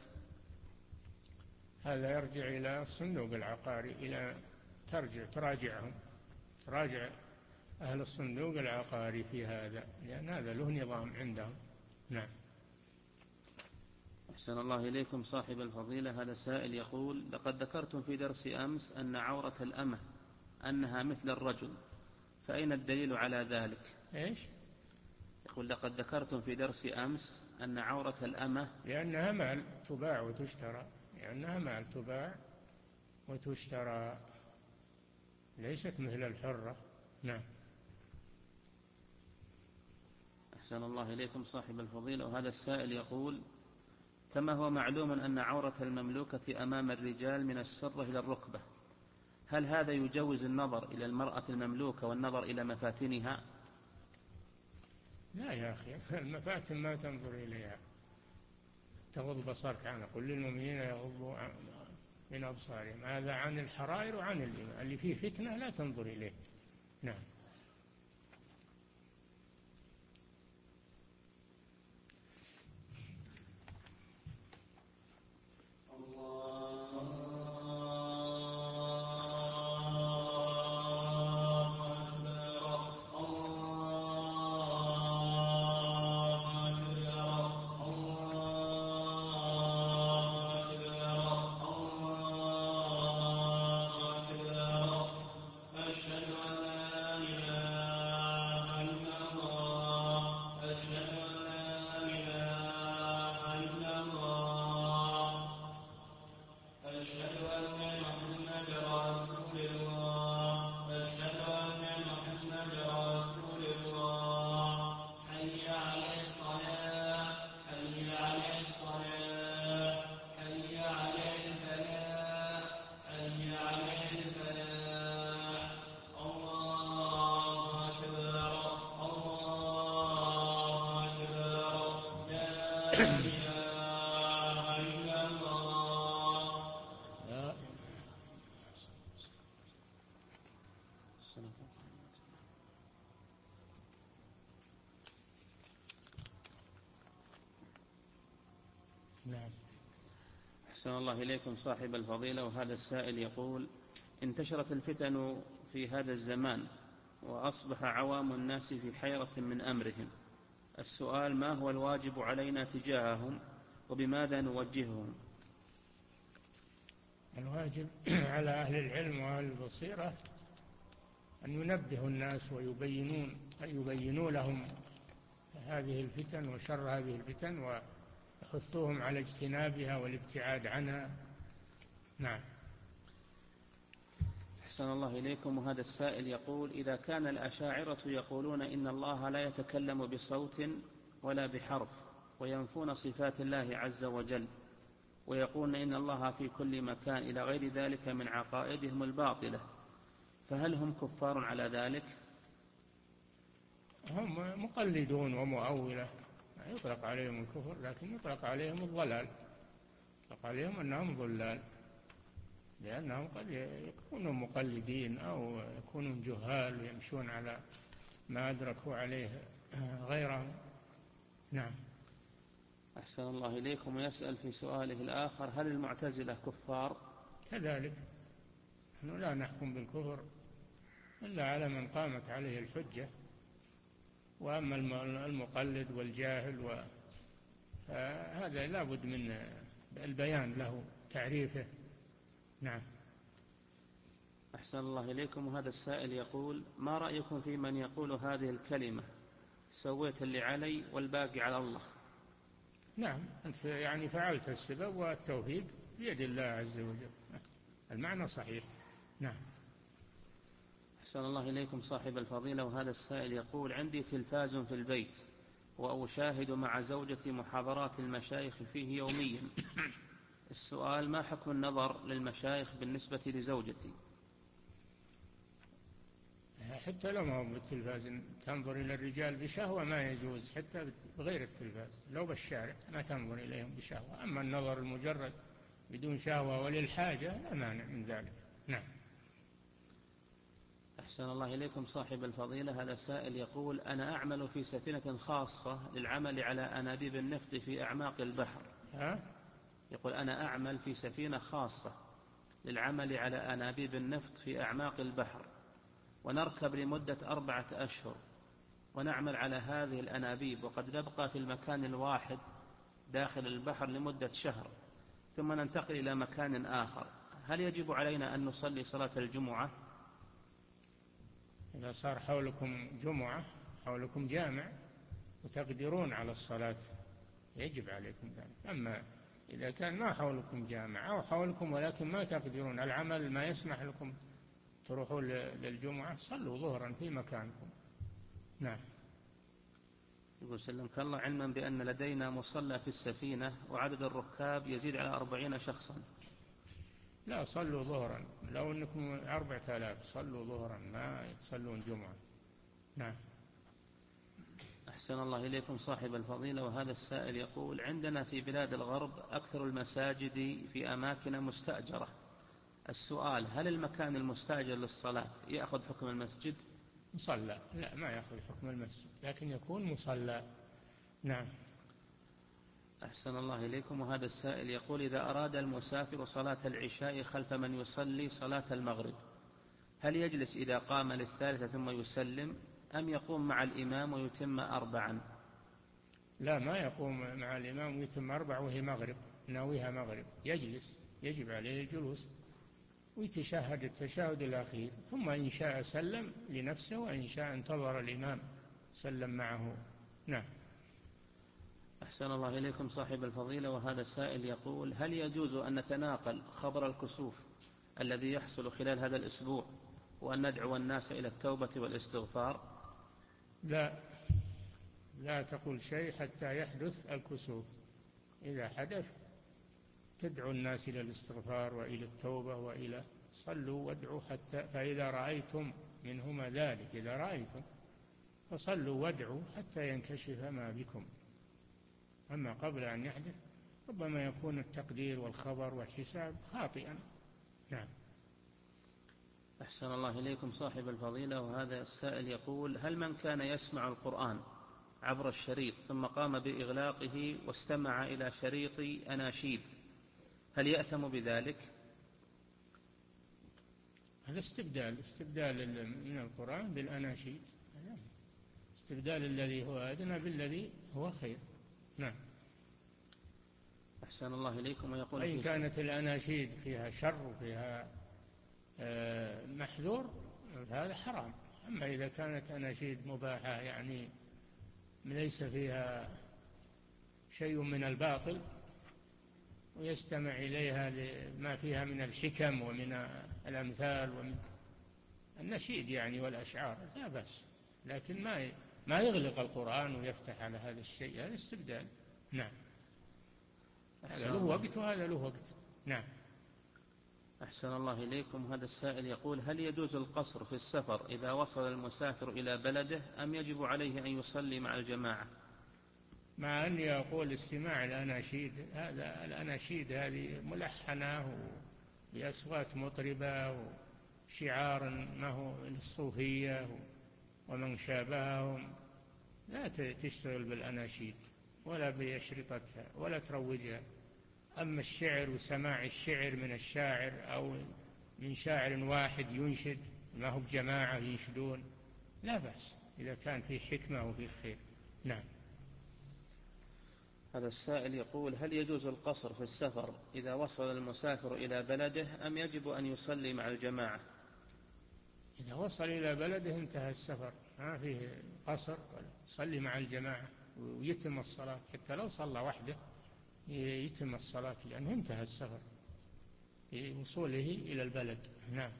هذا يرجع إلى الصندوق العقاري، إلى ترجع تراجعهم تراجع أهل الصندوق العقاري في هذا، لأن هذا له نظام عندهم. نعم.
أحسن الله إليكم صاحب الفضيلة. هذا سائل يقول: لقد ذكرتم في درس أمس أن عورة الأمة أنها مثل الرجل، فأين الدليل على ذلك؟
إيش؟
يقول: لقد ذكرتم في درس أمس أن عورة الأمة
لأنها مال تباع وتشترى، لأنها مال تباع وتشترى، ليست مثل الحرة. نعم.
أحسن الله إليكم صاحب الفضيلة. وهذا السائل يقول: كما هو معلوم أن عورة المملوكة أمام الرجال من السرة إلى الركبة، هل هذا يجوز النظر إلى المرأة المملوكة والنظر إلى مفاتنها؟
لا يا أخي، المفاتن ما تنظر إليها، تغض بصرك عنها. قل للمؤمنين يغضوا من أبصارهم. هذا عن الحرائر وعن الإماء، اللي فيه فتنة لا تنظر إليه. نعم. نعم.
أحسن الله إليكم صاحب الفضيلة. وهذا السائل يقول: انتشرت الفتن في هذا الزمان وأصبح عوام الناس في حيرة من أمرهم. السؤال: ما هو الواجب علينا تجاههم وبماذا نوجههم؟
الواجب على أهل العلم وأهل البصيرة أن ينبهوا الناس ويبينون يبينوا لهم هذه الفتن وشر هذه الفتن ويحثوهم على اجتنابها والابتعاد عنها. نعم.
أحسن الله إليكم. وهذا السائل يقول: إذا كان الأشاعرة يقولون إن الله لا يتكلم بصوت ولا بحرف وينفون صفات الله عز وجل ويقولون إن الله في كل مكان إلى غير ذلك من عقائدهم الباطلة، فهل هم كفار على ذلك؟
هم مقلدون ومؤولة، يطلق عليهم الكفر لكن يطلق عليهم الضلال، يطلق عليهم أنهم ضلال، لأنهم قد يكونوا مقلدين أو يكونوا جهال ويمشون على ما أدركوا عليه غيرهم. نعم.
أحسن الله إليكم. ويسأل في سؤاله الآخر: هل المعتزلة كفار؟
كذلك، نحن لا نحكم بالكفر إلا على من قامت عليه الحجة، وأما المقلد والجاهل فهذا لا بد من البيان له، تعريفه. نعم.
أحسن الله إليكم. وهذا السائل يقول: ما رأيكم في من يقول هذه الكلمة: سويت اللي علي والباقي على الله؟
نعم، أنت يعني فعلت السبب والتوفيق بيد الله عز وجل، المعنى صحيح. نعم.
أحسن الله إليكم صاحب الفضيلة. وهذا السائل يقول: عندي تلفاز في البيت وأشاهد مع زوجتي محاضرات المشايخ فيه يوميا. السؤال: ما حكم النظر للمشايخ بالنسبة لزوجتي؟
حتى لو ما هو بالتلفاز تنظر إلى الرجال بشهوة ما يجوز، حتى بغير التلفاز لو بالشارع ما تنظر إليهم بشهوة. أما النظر المجرد بدون شهوة وللحاجة لا مانع من ذلك. نعم.
أحسن الله إليكم صاحب الفضيلة. هذا سائل يقول: أنا أعمل في سفينة خاصة للعمل على أنابيب النفط في أعماق البحر.
ها؟
يقول: أنا أعمل في سفينة خاصة للعمل على أنابيب النفط في أعماق البحر، ونركب لمدة أربعة أشهر ونعمل على هذه الأنابيب، وقد نبقى في المكان الواحد داخل البحر لمدة شهر ثم ننتقل إلى مكان آخر. هل يجب علينا أن نصلي صلاة الجمعة؟
إذا صار حولكم جمعة، حولكم جامع وتقدرون على الصلاة يجب عليكم ذلك. أما إذا كان ما حولكم جامع أو حولكم ولكن ما تقدرون، العمل ما يسمح لكم تروحوا للجمعة، صلوا ظهرا في مكانكم. نعم.
يقول: سلمك الله، علما بأن لدينا مصلى في السفينة وعدد الركاب يزيد على أربعين شخصا.
لا، صلوا ظهرا، لو أنكم أربعة آلاف صلوا ظهرا، ما تصلون جمعة. نعم.
أحسن الله إليكم صاحب الفضيلة. وهذا السائل يقول: عندنا في بلاد الغرب أكثر المساجد في أماكن مستأجرة. السؤال: هل المكان المستأجر للصلاة يأخذ حكم المسجد؟
مصلى؟ لا، ما يأخذ حكم المسجد، لكن يكون مصلى. نعم.
أحسن الله إليكم. وهذا السائل يقول: إذا أراد المسافر صلاة العشاء خلف من يصلي صلاة المغرب، هل يجلس إذا قام للثالثة ثم يسلم، أم يقوم مع الإمام ويتم أربعا؟
لا، ما يقوم مع الإمام ويتم أربع وهي مغرب، ناويها مغرب، يجلس، يجب عليه الجلوس ويتشهد التشهد الأخير، ثم إن شاء سلم لنفسه وإن شاء انتظر الإمام سلم معه. نعم.
أحسن الله إليكم صاحب الفضيلة. وهذا السائل يقول: هل يجوز أن نتناقل خبر الكسوف الذي يحصل خلال هذا الأسبوع وأن ندعو الناس إلى التوبة والاستغفار؟
لا، لا تقول شيء حتى يحدث الكسوف. إذا حدث تدعو الناس إلى الاستغفار وإلى التوبة وإلى صلوا وادعوا حتى، فإذا رأيتم منهما ذلك، إذا رأيتم فصلوا وادعوا حتى ينكشف ما بكم. أما قبل أن يحدث ربما يكون التقدير والخبر والحساب خاطئا. نعم.
أحسن الله إليكم صاحب الفضيلة. وهذا السائل يقول: هل من كان يسمع القرآن عبر الشريط ثم قام بإغلاقه واستمع إلى شريط أناشيد هل يأثم بذلك؟
هذا استبدال استبدال من القرآن بالأناشيد، استبدال الذي هو أدنى بالذي هو خير. نعم.
أحسن الله إليكم. ويقول:
وإن كانت الأناشيد فيها شر وفيها محذور هذا حرام. أما إذا كانت أناشيد مباحة يعني ليس فيها شيء من الباطل ويستمع إليها لما فيها من الحكم ومن الأمثال ومن النشيد يعني والأشعار لا بأس، لكن ما ما يغلق القرآن ويفتح على هذا الشيء، هذا استبدال. نعم، هذا له وقت وهذا له وقت. نعم.
أحسن الله إليكم. هذا السائل يقول: هل يجوز القصر في السفر إذا وصل المسافر إلى بلده أم يجب عليه أن يصلي مع الجماعة؟
مع أني أقول استماع الأناشيد، هذا الأناشيد هذه ملحنة بأصوات مطربة وشعار ما هو للصوفية ومن شابههم، لا تشتغل بالأناشيد ولا بأشرطتها ولا تروجها. أما الشعر وسماع الشعر من الشاعر أو من شاعر واحد ينشد ما هو بجماعة ينشدون لا بأس إذا كان في حكمة وفي خير. نعم.
هذا السائل يقول: هل يجوز القصر في السفر إذا وصل المسافر إلى بلده أم يجب أن يصلي مع الجماعة؟
إذا وصل إلى بلده انتهى السفر، ما فيه قصر ولا يصلي مع الجماعة ويتم الصلاة، حتى لو صلى وحده يتم الصلاة لأنه انتهى السفر في وصوله إلى البلد. نعم.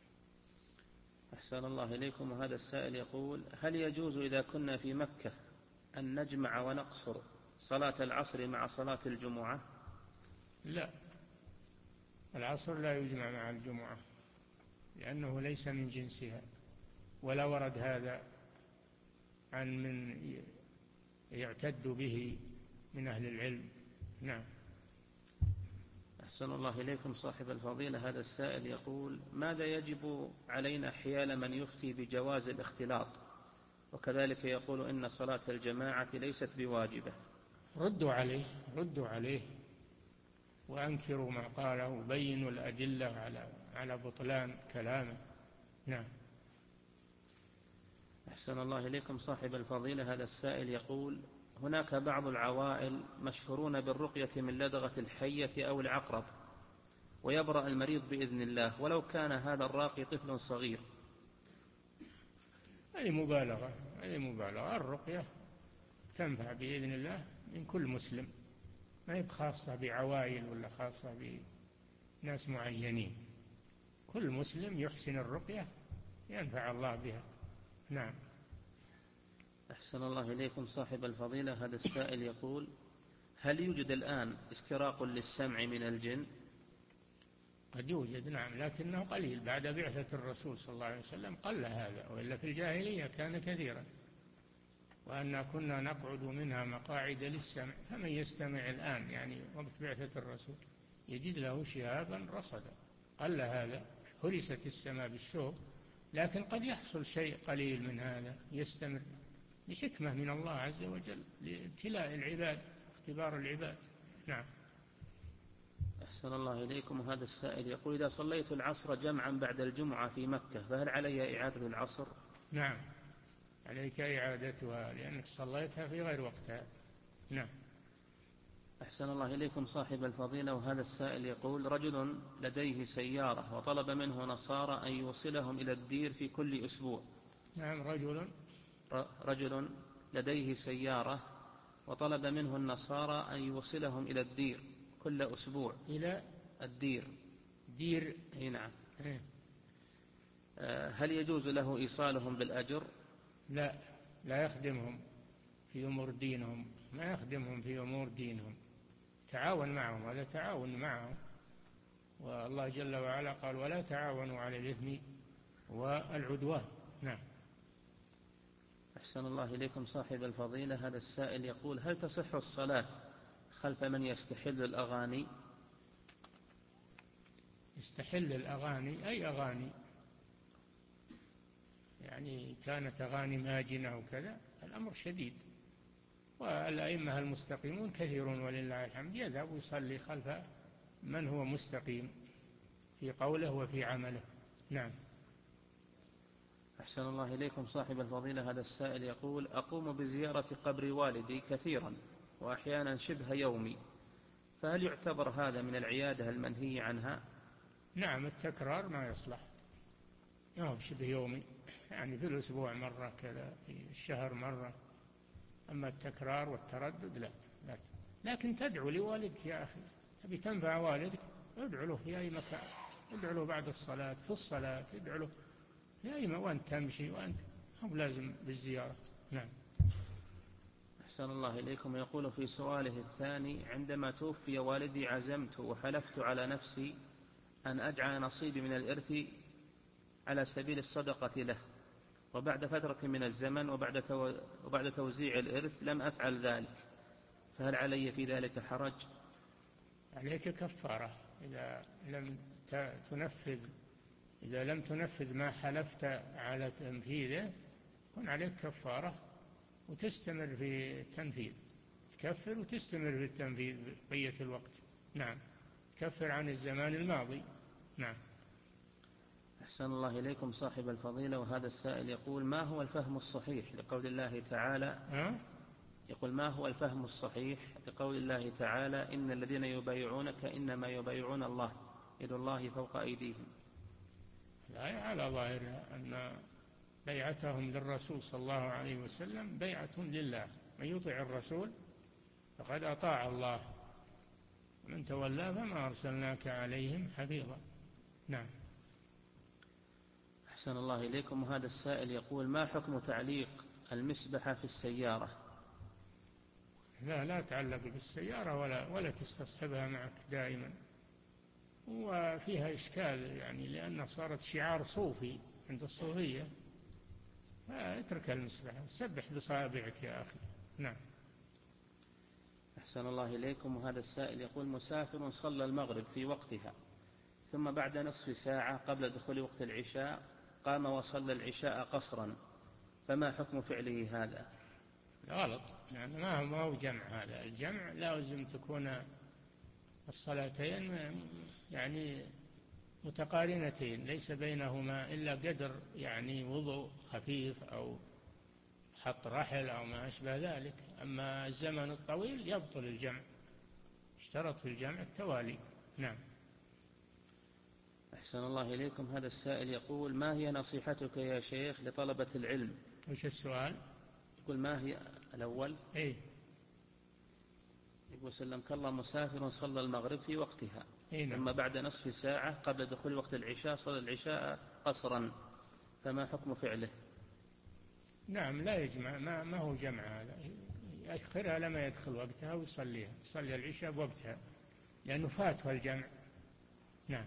أحسن الله إليكم. وهذا السائل يقول: هل يجوز إذا كنا في مكة أن نجمع ونقصر صلاة العصر مع صلاة الجمعة؟
لا، العصر لا يجمع مع الجمعة لأنه ليس من جنسها، ولا ورد هذا عن من يعتد به من أهل العلم. نعم.
أحسن الله إليكم. صاحب الفضيلة هذا السائل يقول: ماذا يجب علينا حيال من يفتي بجواز الاختلاط، وكذلك يقول إن صلاة الجماعة ليست بواجبة؟
ردوا عليه ردوا عليه وأنكروا ما قاله وبينوا الأدلة على على بطلان كلامه. نعم.
أحسن الله إليكم. صاحب الفضيلة هذا السائل يقول: هناك بعض العوائل مشهورون بالرقية من لدغة الحية أو العقرب ويبرأ المريض بإذن الله ولو كان هذا الراقي طفل صغير.
هذه مبالغة هذه مبالغة الرقية تنفع بإذن الله من كل مسلم، ما هي خاصة بعوائل ولا خاصة بناس معينين، كل مسلم يحسن الرقية ينفع الله بها. نعم.
أحسن الله إليكم. صاحب الفضيلة هذا السائل يقول: هل يوجد الآن استراق للسمع من الجن؟
قد يوجد، نعم، لكنه قليل بعد بعثة الرسول صلى الله عليه وسلم قل هذا، وإلا في الجاهلية كان كثيرا. وأنا كنا نقعد منها مقاعد للسمع فمن يستمع الآن يعني وقت بعثة الرسول يجد له شهابا رصدا. قل هذا، هرست السماء بالشوق، لكن قد يحصل شيء قليل من هذا يستمر لحكمة من الله عز وجل لابتلاء العباد واختبار العباد. نعم.
أحسن الله إليكم. وهذا السائل يقول: إذا صليت العصر جمعا بعد الجمعة في مكة فهل علي إعادة العصر؟
نعم، عليك إعادتها لأنك صليتها في غير وقتها. نعم.
أحسن الله إليكم. صاحب الفضيلة وهذا السائل يقول: رجل لديه سيارة وطلب منه نصارى أن يوصلهم إلى الدير في كل أسبوع.
نعم. رجل
رجل لديه سيارة وطلب منه النصارى أن يوصلهم إلى الدير كل أسبوع.
إلى
الدير
دير.
أي نعم.
إيه؟
هل يجوز له إيصالهم بالأجر؟
لا، لا يخدمهم في أمور دينهم، ما يخدمهم في أمور دينهم، تعاون معهم، هذا تعاون معهم، والله جل وعلا قال: ولا تعاونوا على الإثم والعدوان. نعم.
أحسن الله إليكم. صاحب الفضيلة هذا السائل يقول: هل تصح الصلاة خلف من يستحل الأغاني؟
يستحل الأغاني أي أغاني، يعني كانت أغاني ماجنة وكذا الأمر شديد، والأئمة المستقيمون كثيرون ولله الحمد يذهب ويصلي خلف من هو مستقيم في قوله وفي عمله. نعم.
أحسن الله إليكم. صاحب الفضيلة هذا السائل يقول: أقوم بزيارة قبر والدي كثيرا وأحيانا شبه يومي، فهل يعتبر هذا من العيادة المنهي عنها؟
نعم، التكرار ما يصلح، ما هو شبه يومي، يعني في الأسبوع مرة كذا، في الشهر مرة. أما التكرار والتردد لا, لا. لكن تدعو لوالدك يا أخي، تبي تنفع والدك ادعو له في أي مكان، ادعو له بعد الصلاة، في الصلاة ادعو له في أي مكان، وأنت تمشي، وأنت هو لازم بالزيارة. نعم.
أحسن الله إليكم. يقول في سؤاله الثاني: عندما توفي والدي عزمت وحلفت على نفسي أن أجعل نصيبي من الإرث على سبيل الصدقة له، وبعد فترة من الزمن وبعد, تو... وبعد توزيع الإرث لم أفعل ذلك، فهل علي في ذلك حرج؟
عليك كفارة إذا لم تنفذ إذا لم تنفذ ما حلفت على تنفيذه، يكون عليك كفارة وتستمر في التنفيذ، تكفر وتستمر في التنفيذ بقية الوقت. نعم، تكفر عن الزمان الماضي. نعم.
أحسن الله إليكم صاحب الفضيلة. وهذا السائل يقول: ما هو الفهم الصحيح لقول الله تعالى
أه؟
يقول ما هو الفهم الصحيح لقول الله تعالى: إن الذين يبايعونك إنما يبايعون الله يد الله فوق أيديهم؟
الآية على ظاهرها أن بيعتهم للرسول صلى الله عليه وسلم بيعة لله، من يطع الرسول فقد أطاع الله، ومن تولى فما أرسلناك عليهم حفيظا. نعم.
أحسن الله إليكم. وهذا السائل يقول: ما حكم تعليق المسبحة في السيارة؟
لا لا تعلق بالسيارة ولا ولا تستصحبها معك دائما، وفيها إشكال يعني لأنها صارت شعار صوفي عند الصوفية، فاترك المسبحة، سبح بصابعك يا أخي. نعم.
أحسن الله إليكم. وهذا السائل يقول: مسافر صلى المغرب في وقتها، ثم بعد نصف ساعة قبل دخول وقت العشاء قام وصلى العشاء قصرا، فما حكم فعله هذا؟
غلط، يعني ما ما هو جمع، هذا الجمع لازم تكون الصلاتين يعني متقارنتين، ليس بينهما إلا قدر يعني وضوء خفيف أو حط رحل أو ما أشبه ذلك. أما الزمن الطويل يبطل الجمع، اشترط في الجمع التوالي. نعم.
أحسن الله إليكم. هذا السائل يقول: ما هي نصيحتك يا شيخ لطلبة العلم؟
وش السؤال؟
يقول: ما هي الأول؟
إيه؟
يقول: سلمك الله، مسافر صلى المغرب في وقتها،
إيه نعم.
ثم بعد نصف ساعة قبل دخول وقت العشاء صلى العشاء قصرا، فما حكم فعله؟
نعم، لا يجمع، ما, ما هو جمع هذا، يأخرها لما يدخل وقتها ويصليها، يصلي العشاء بوقتها لأنه فاتها الجمع. نعم.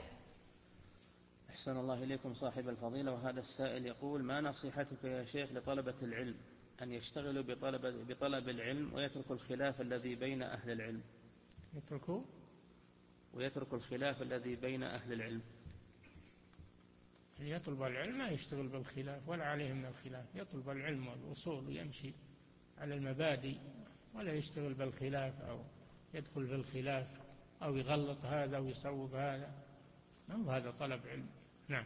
أحسن الله إليكم صاحب الفضيلة. وهذا السائل يقول: ما نصيحتك يا شيخ لطلبة العلم أن يشتغلوا بطلب, بطلب العلم ويتركوا الخلاف الذي بين أهل العلم؟
يتركوا
ويتركوا الخلاف الذي بين أهل العلم.
يطلب العلم ما يشتغل بالخلاف ولا عليه من الخلاف، يطلب العلم والوصول ويمشي على المبادئ، ولا يشتغل بالخلاف أو يدخل في الخلاف أو يغلط هذا ويصوب هذا، ما هو هذا طلب علم. نعم.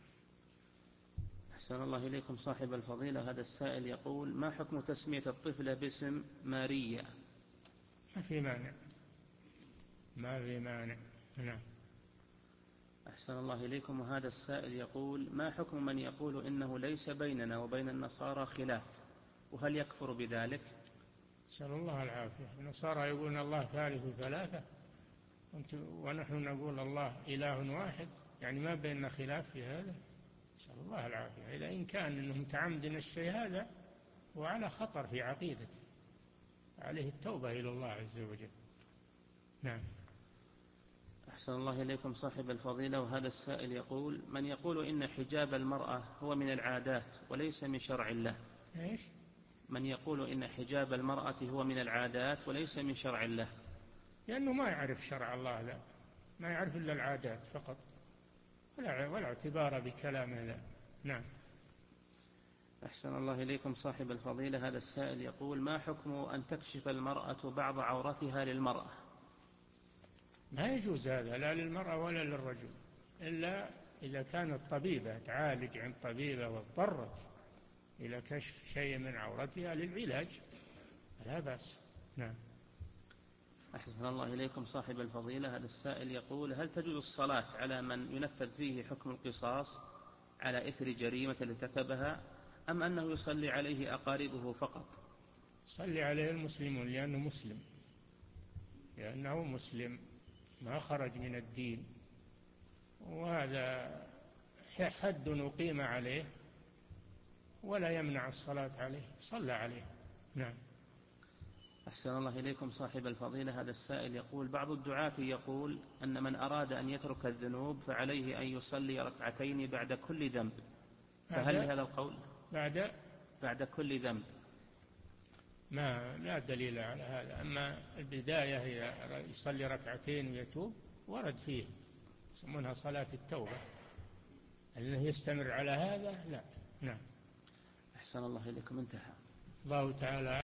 أحسن الله إليكم صاحب الفضيلة. هذا السائل يقول: ما حكم تسمية الطفلة باسم ماريا؟
ما في مانع، ما في مانع. نعم.
أحسن الله إليكم. وهذا السائل يقول: ما حكم من يقول إنه ليس بيننا وبين النصارى خلاف، وهل يكفر بذلك؟
نسأل الله العافية. النصارى يقولون الله ثالث ثلاثة، ونحن نقول الله إله واحد، يعني ما بيننا خلاف في هذا. نسأل الله العافية. إذا إن كان إنهم متعمدين الشيء هذا وعلى خطر في عقيدته، عليه التوبة إلى الله عز وجل. نعم.
أحسن الله إليكم صاحب الفضيلة. وهذا السائل يقول: من يقول إن حجاب المرأة هو من العادات وليس من شرع الله؟
إيش؟
من يقول إن حجاب المرأة هو من العادات وليس من شرع الله؟
لأنه ما يعرف شرع الله، لا ما يعرف إلا العادات فقط، ولا, ولا اعتبار بكلام هذا. نعم.
أحسن الله إليكم صاحب الفضيلة. هذا السائل يقول: ما حكم أن تكشف المرأة بعض عورتها للمرأة؟
ما يجوز هذا لا للمرأة ولا للرجل، إلا إذا كانت طبيبة تعالج عند طبيبة واضطرت إلى كشف شيء من عورتها للعلاج لا بأس. نعم.
أحسن الله إليكم صاحب الفضيلة. هذا السائل يقول: هل تجوز الصلاة على من ينفذ فيه حكم القصاص على إثر جريمة ارتكبها، أم أنه يصلي عليه أقاربه فقط؟
صلي عليه المسلمون لأنه مسلم، لأنه مسلم ما خرج من الدين، وهذا حد أقيم عليه ولا يمنع الصلاة عليه، صلى عليه. نعم.
أحسن الله إليكم صاحب الفضيلة. هذا السائل يقول: بعض الدعاة يقول أن من أراد أن يترك الذنوب فعليه أن يصلي ركعتين بعد كل ذنب، فهل هذا القول
بعد
بعد كل ذنب؟
ما لا دليل على هذا. أما البداية هي يصلي ركعتين ويتوب، ورد فيه، يسمونها صلاة التوبة. أنه يستمر على هذا لا. نعم.
أحسن الله إليكم. انتهى.
الله تعالى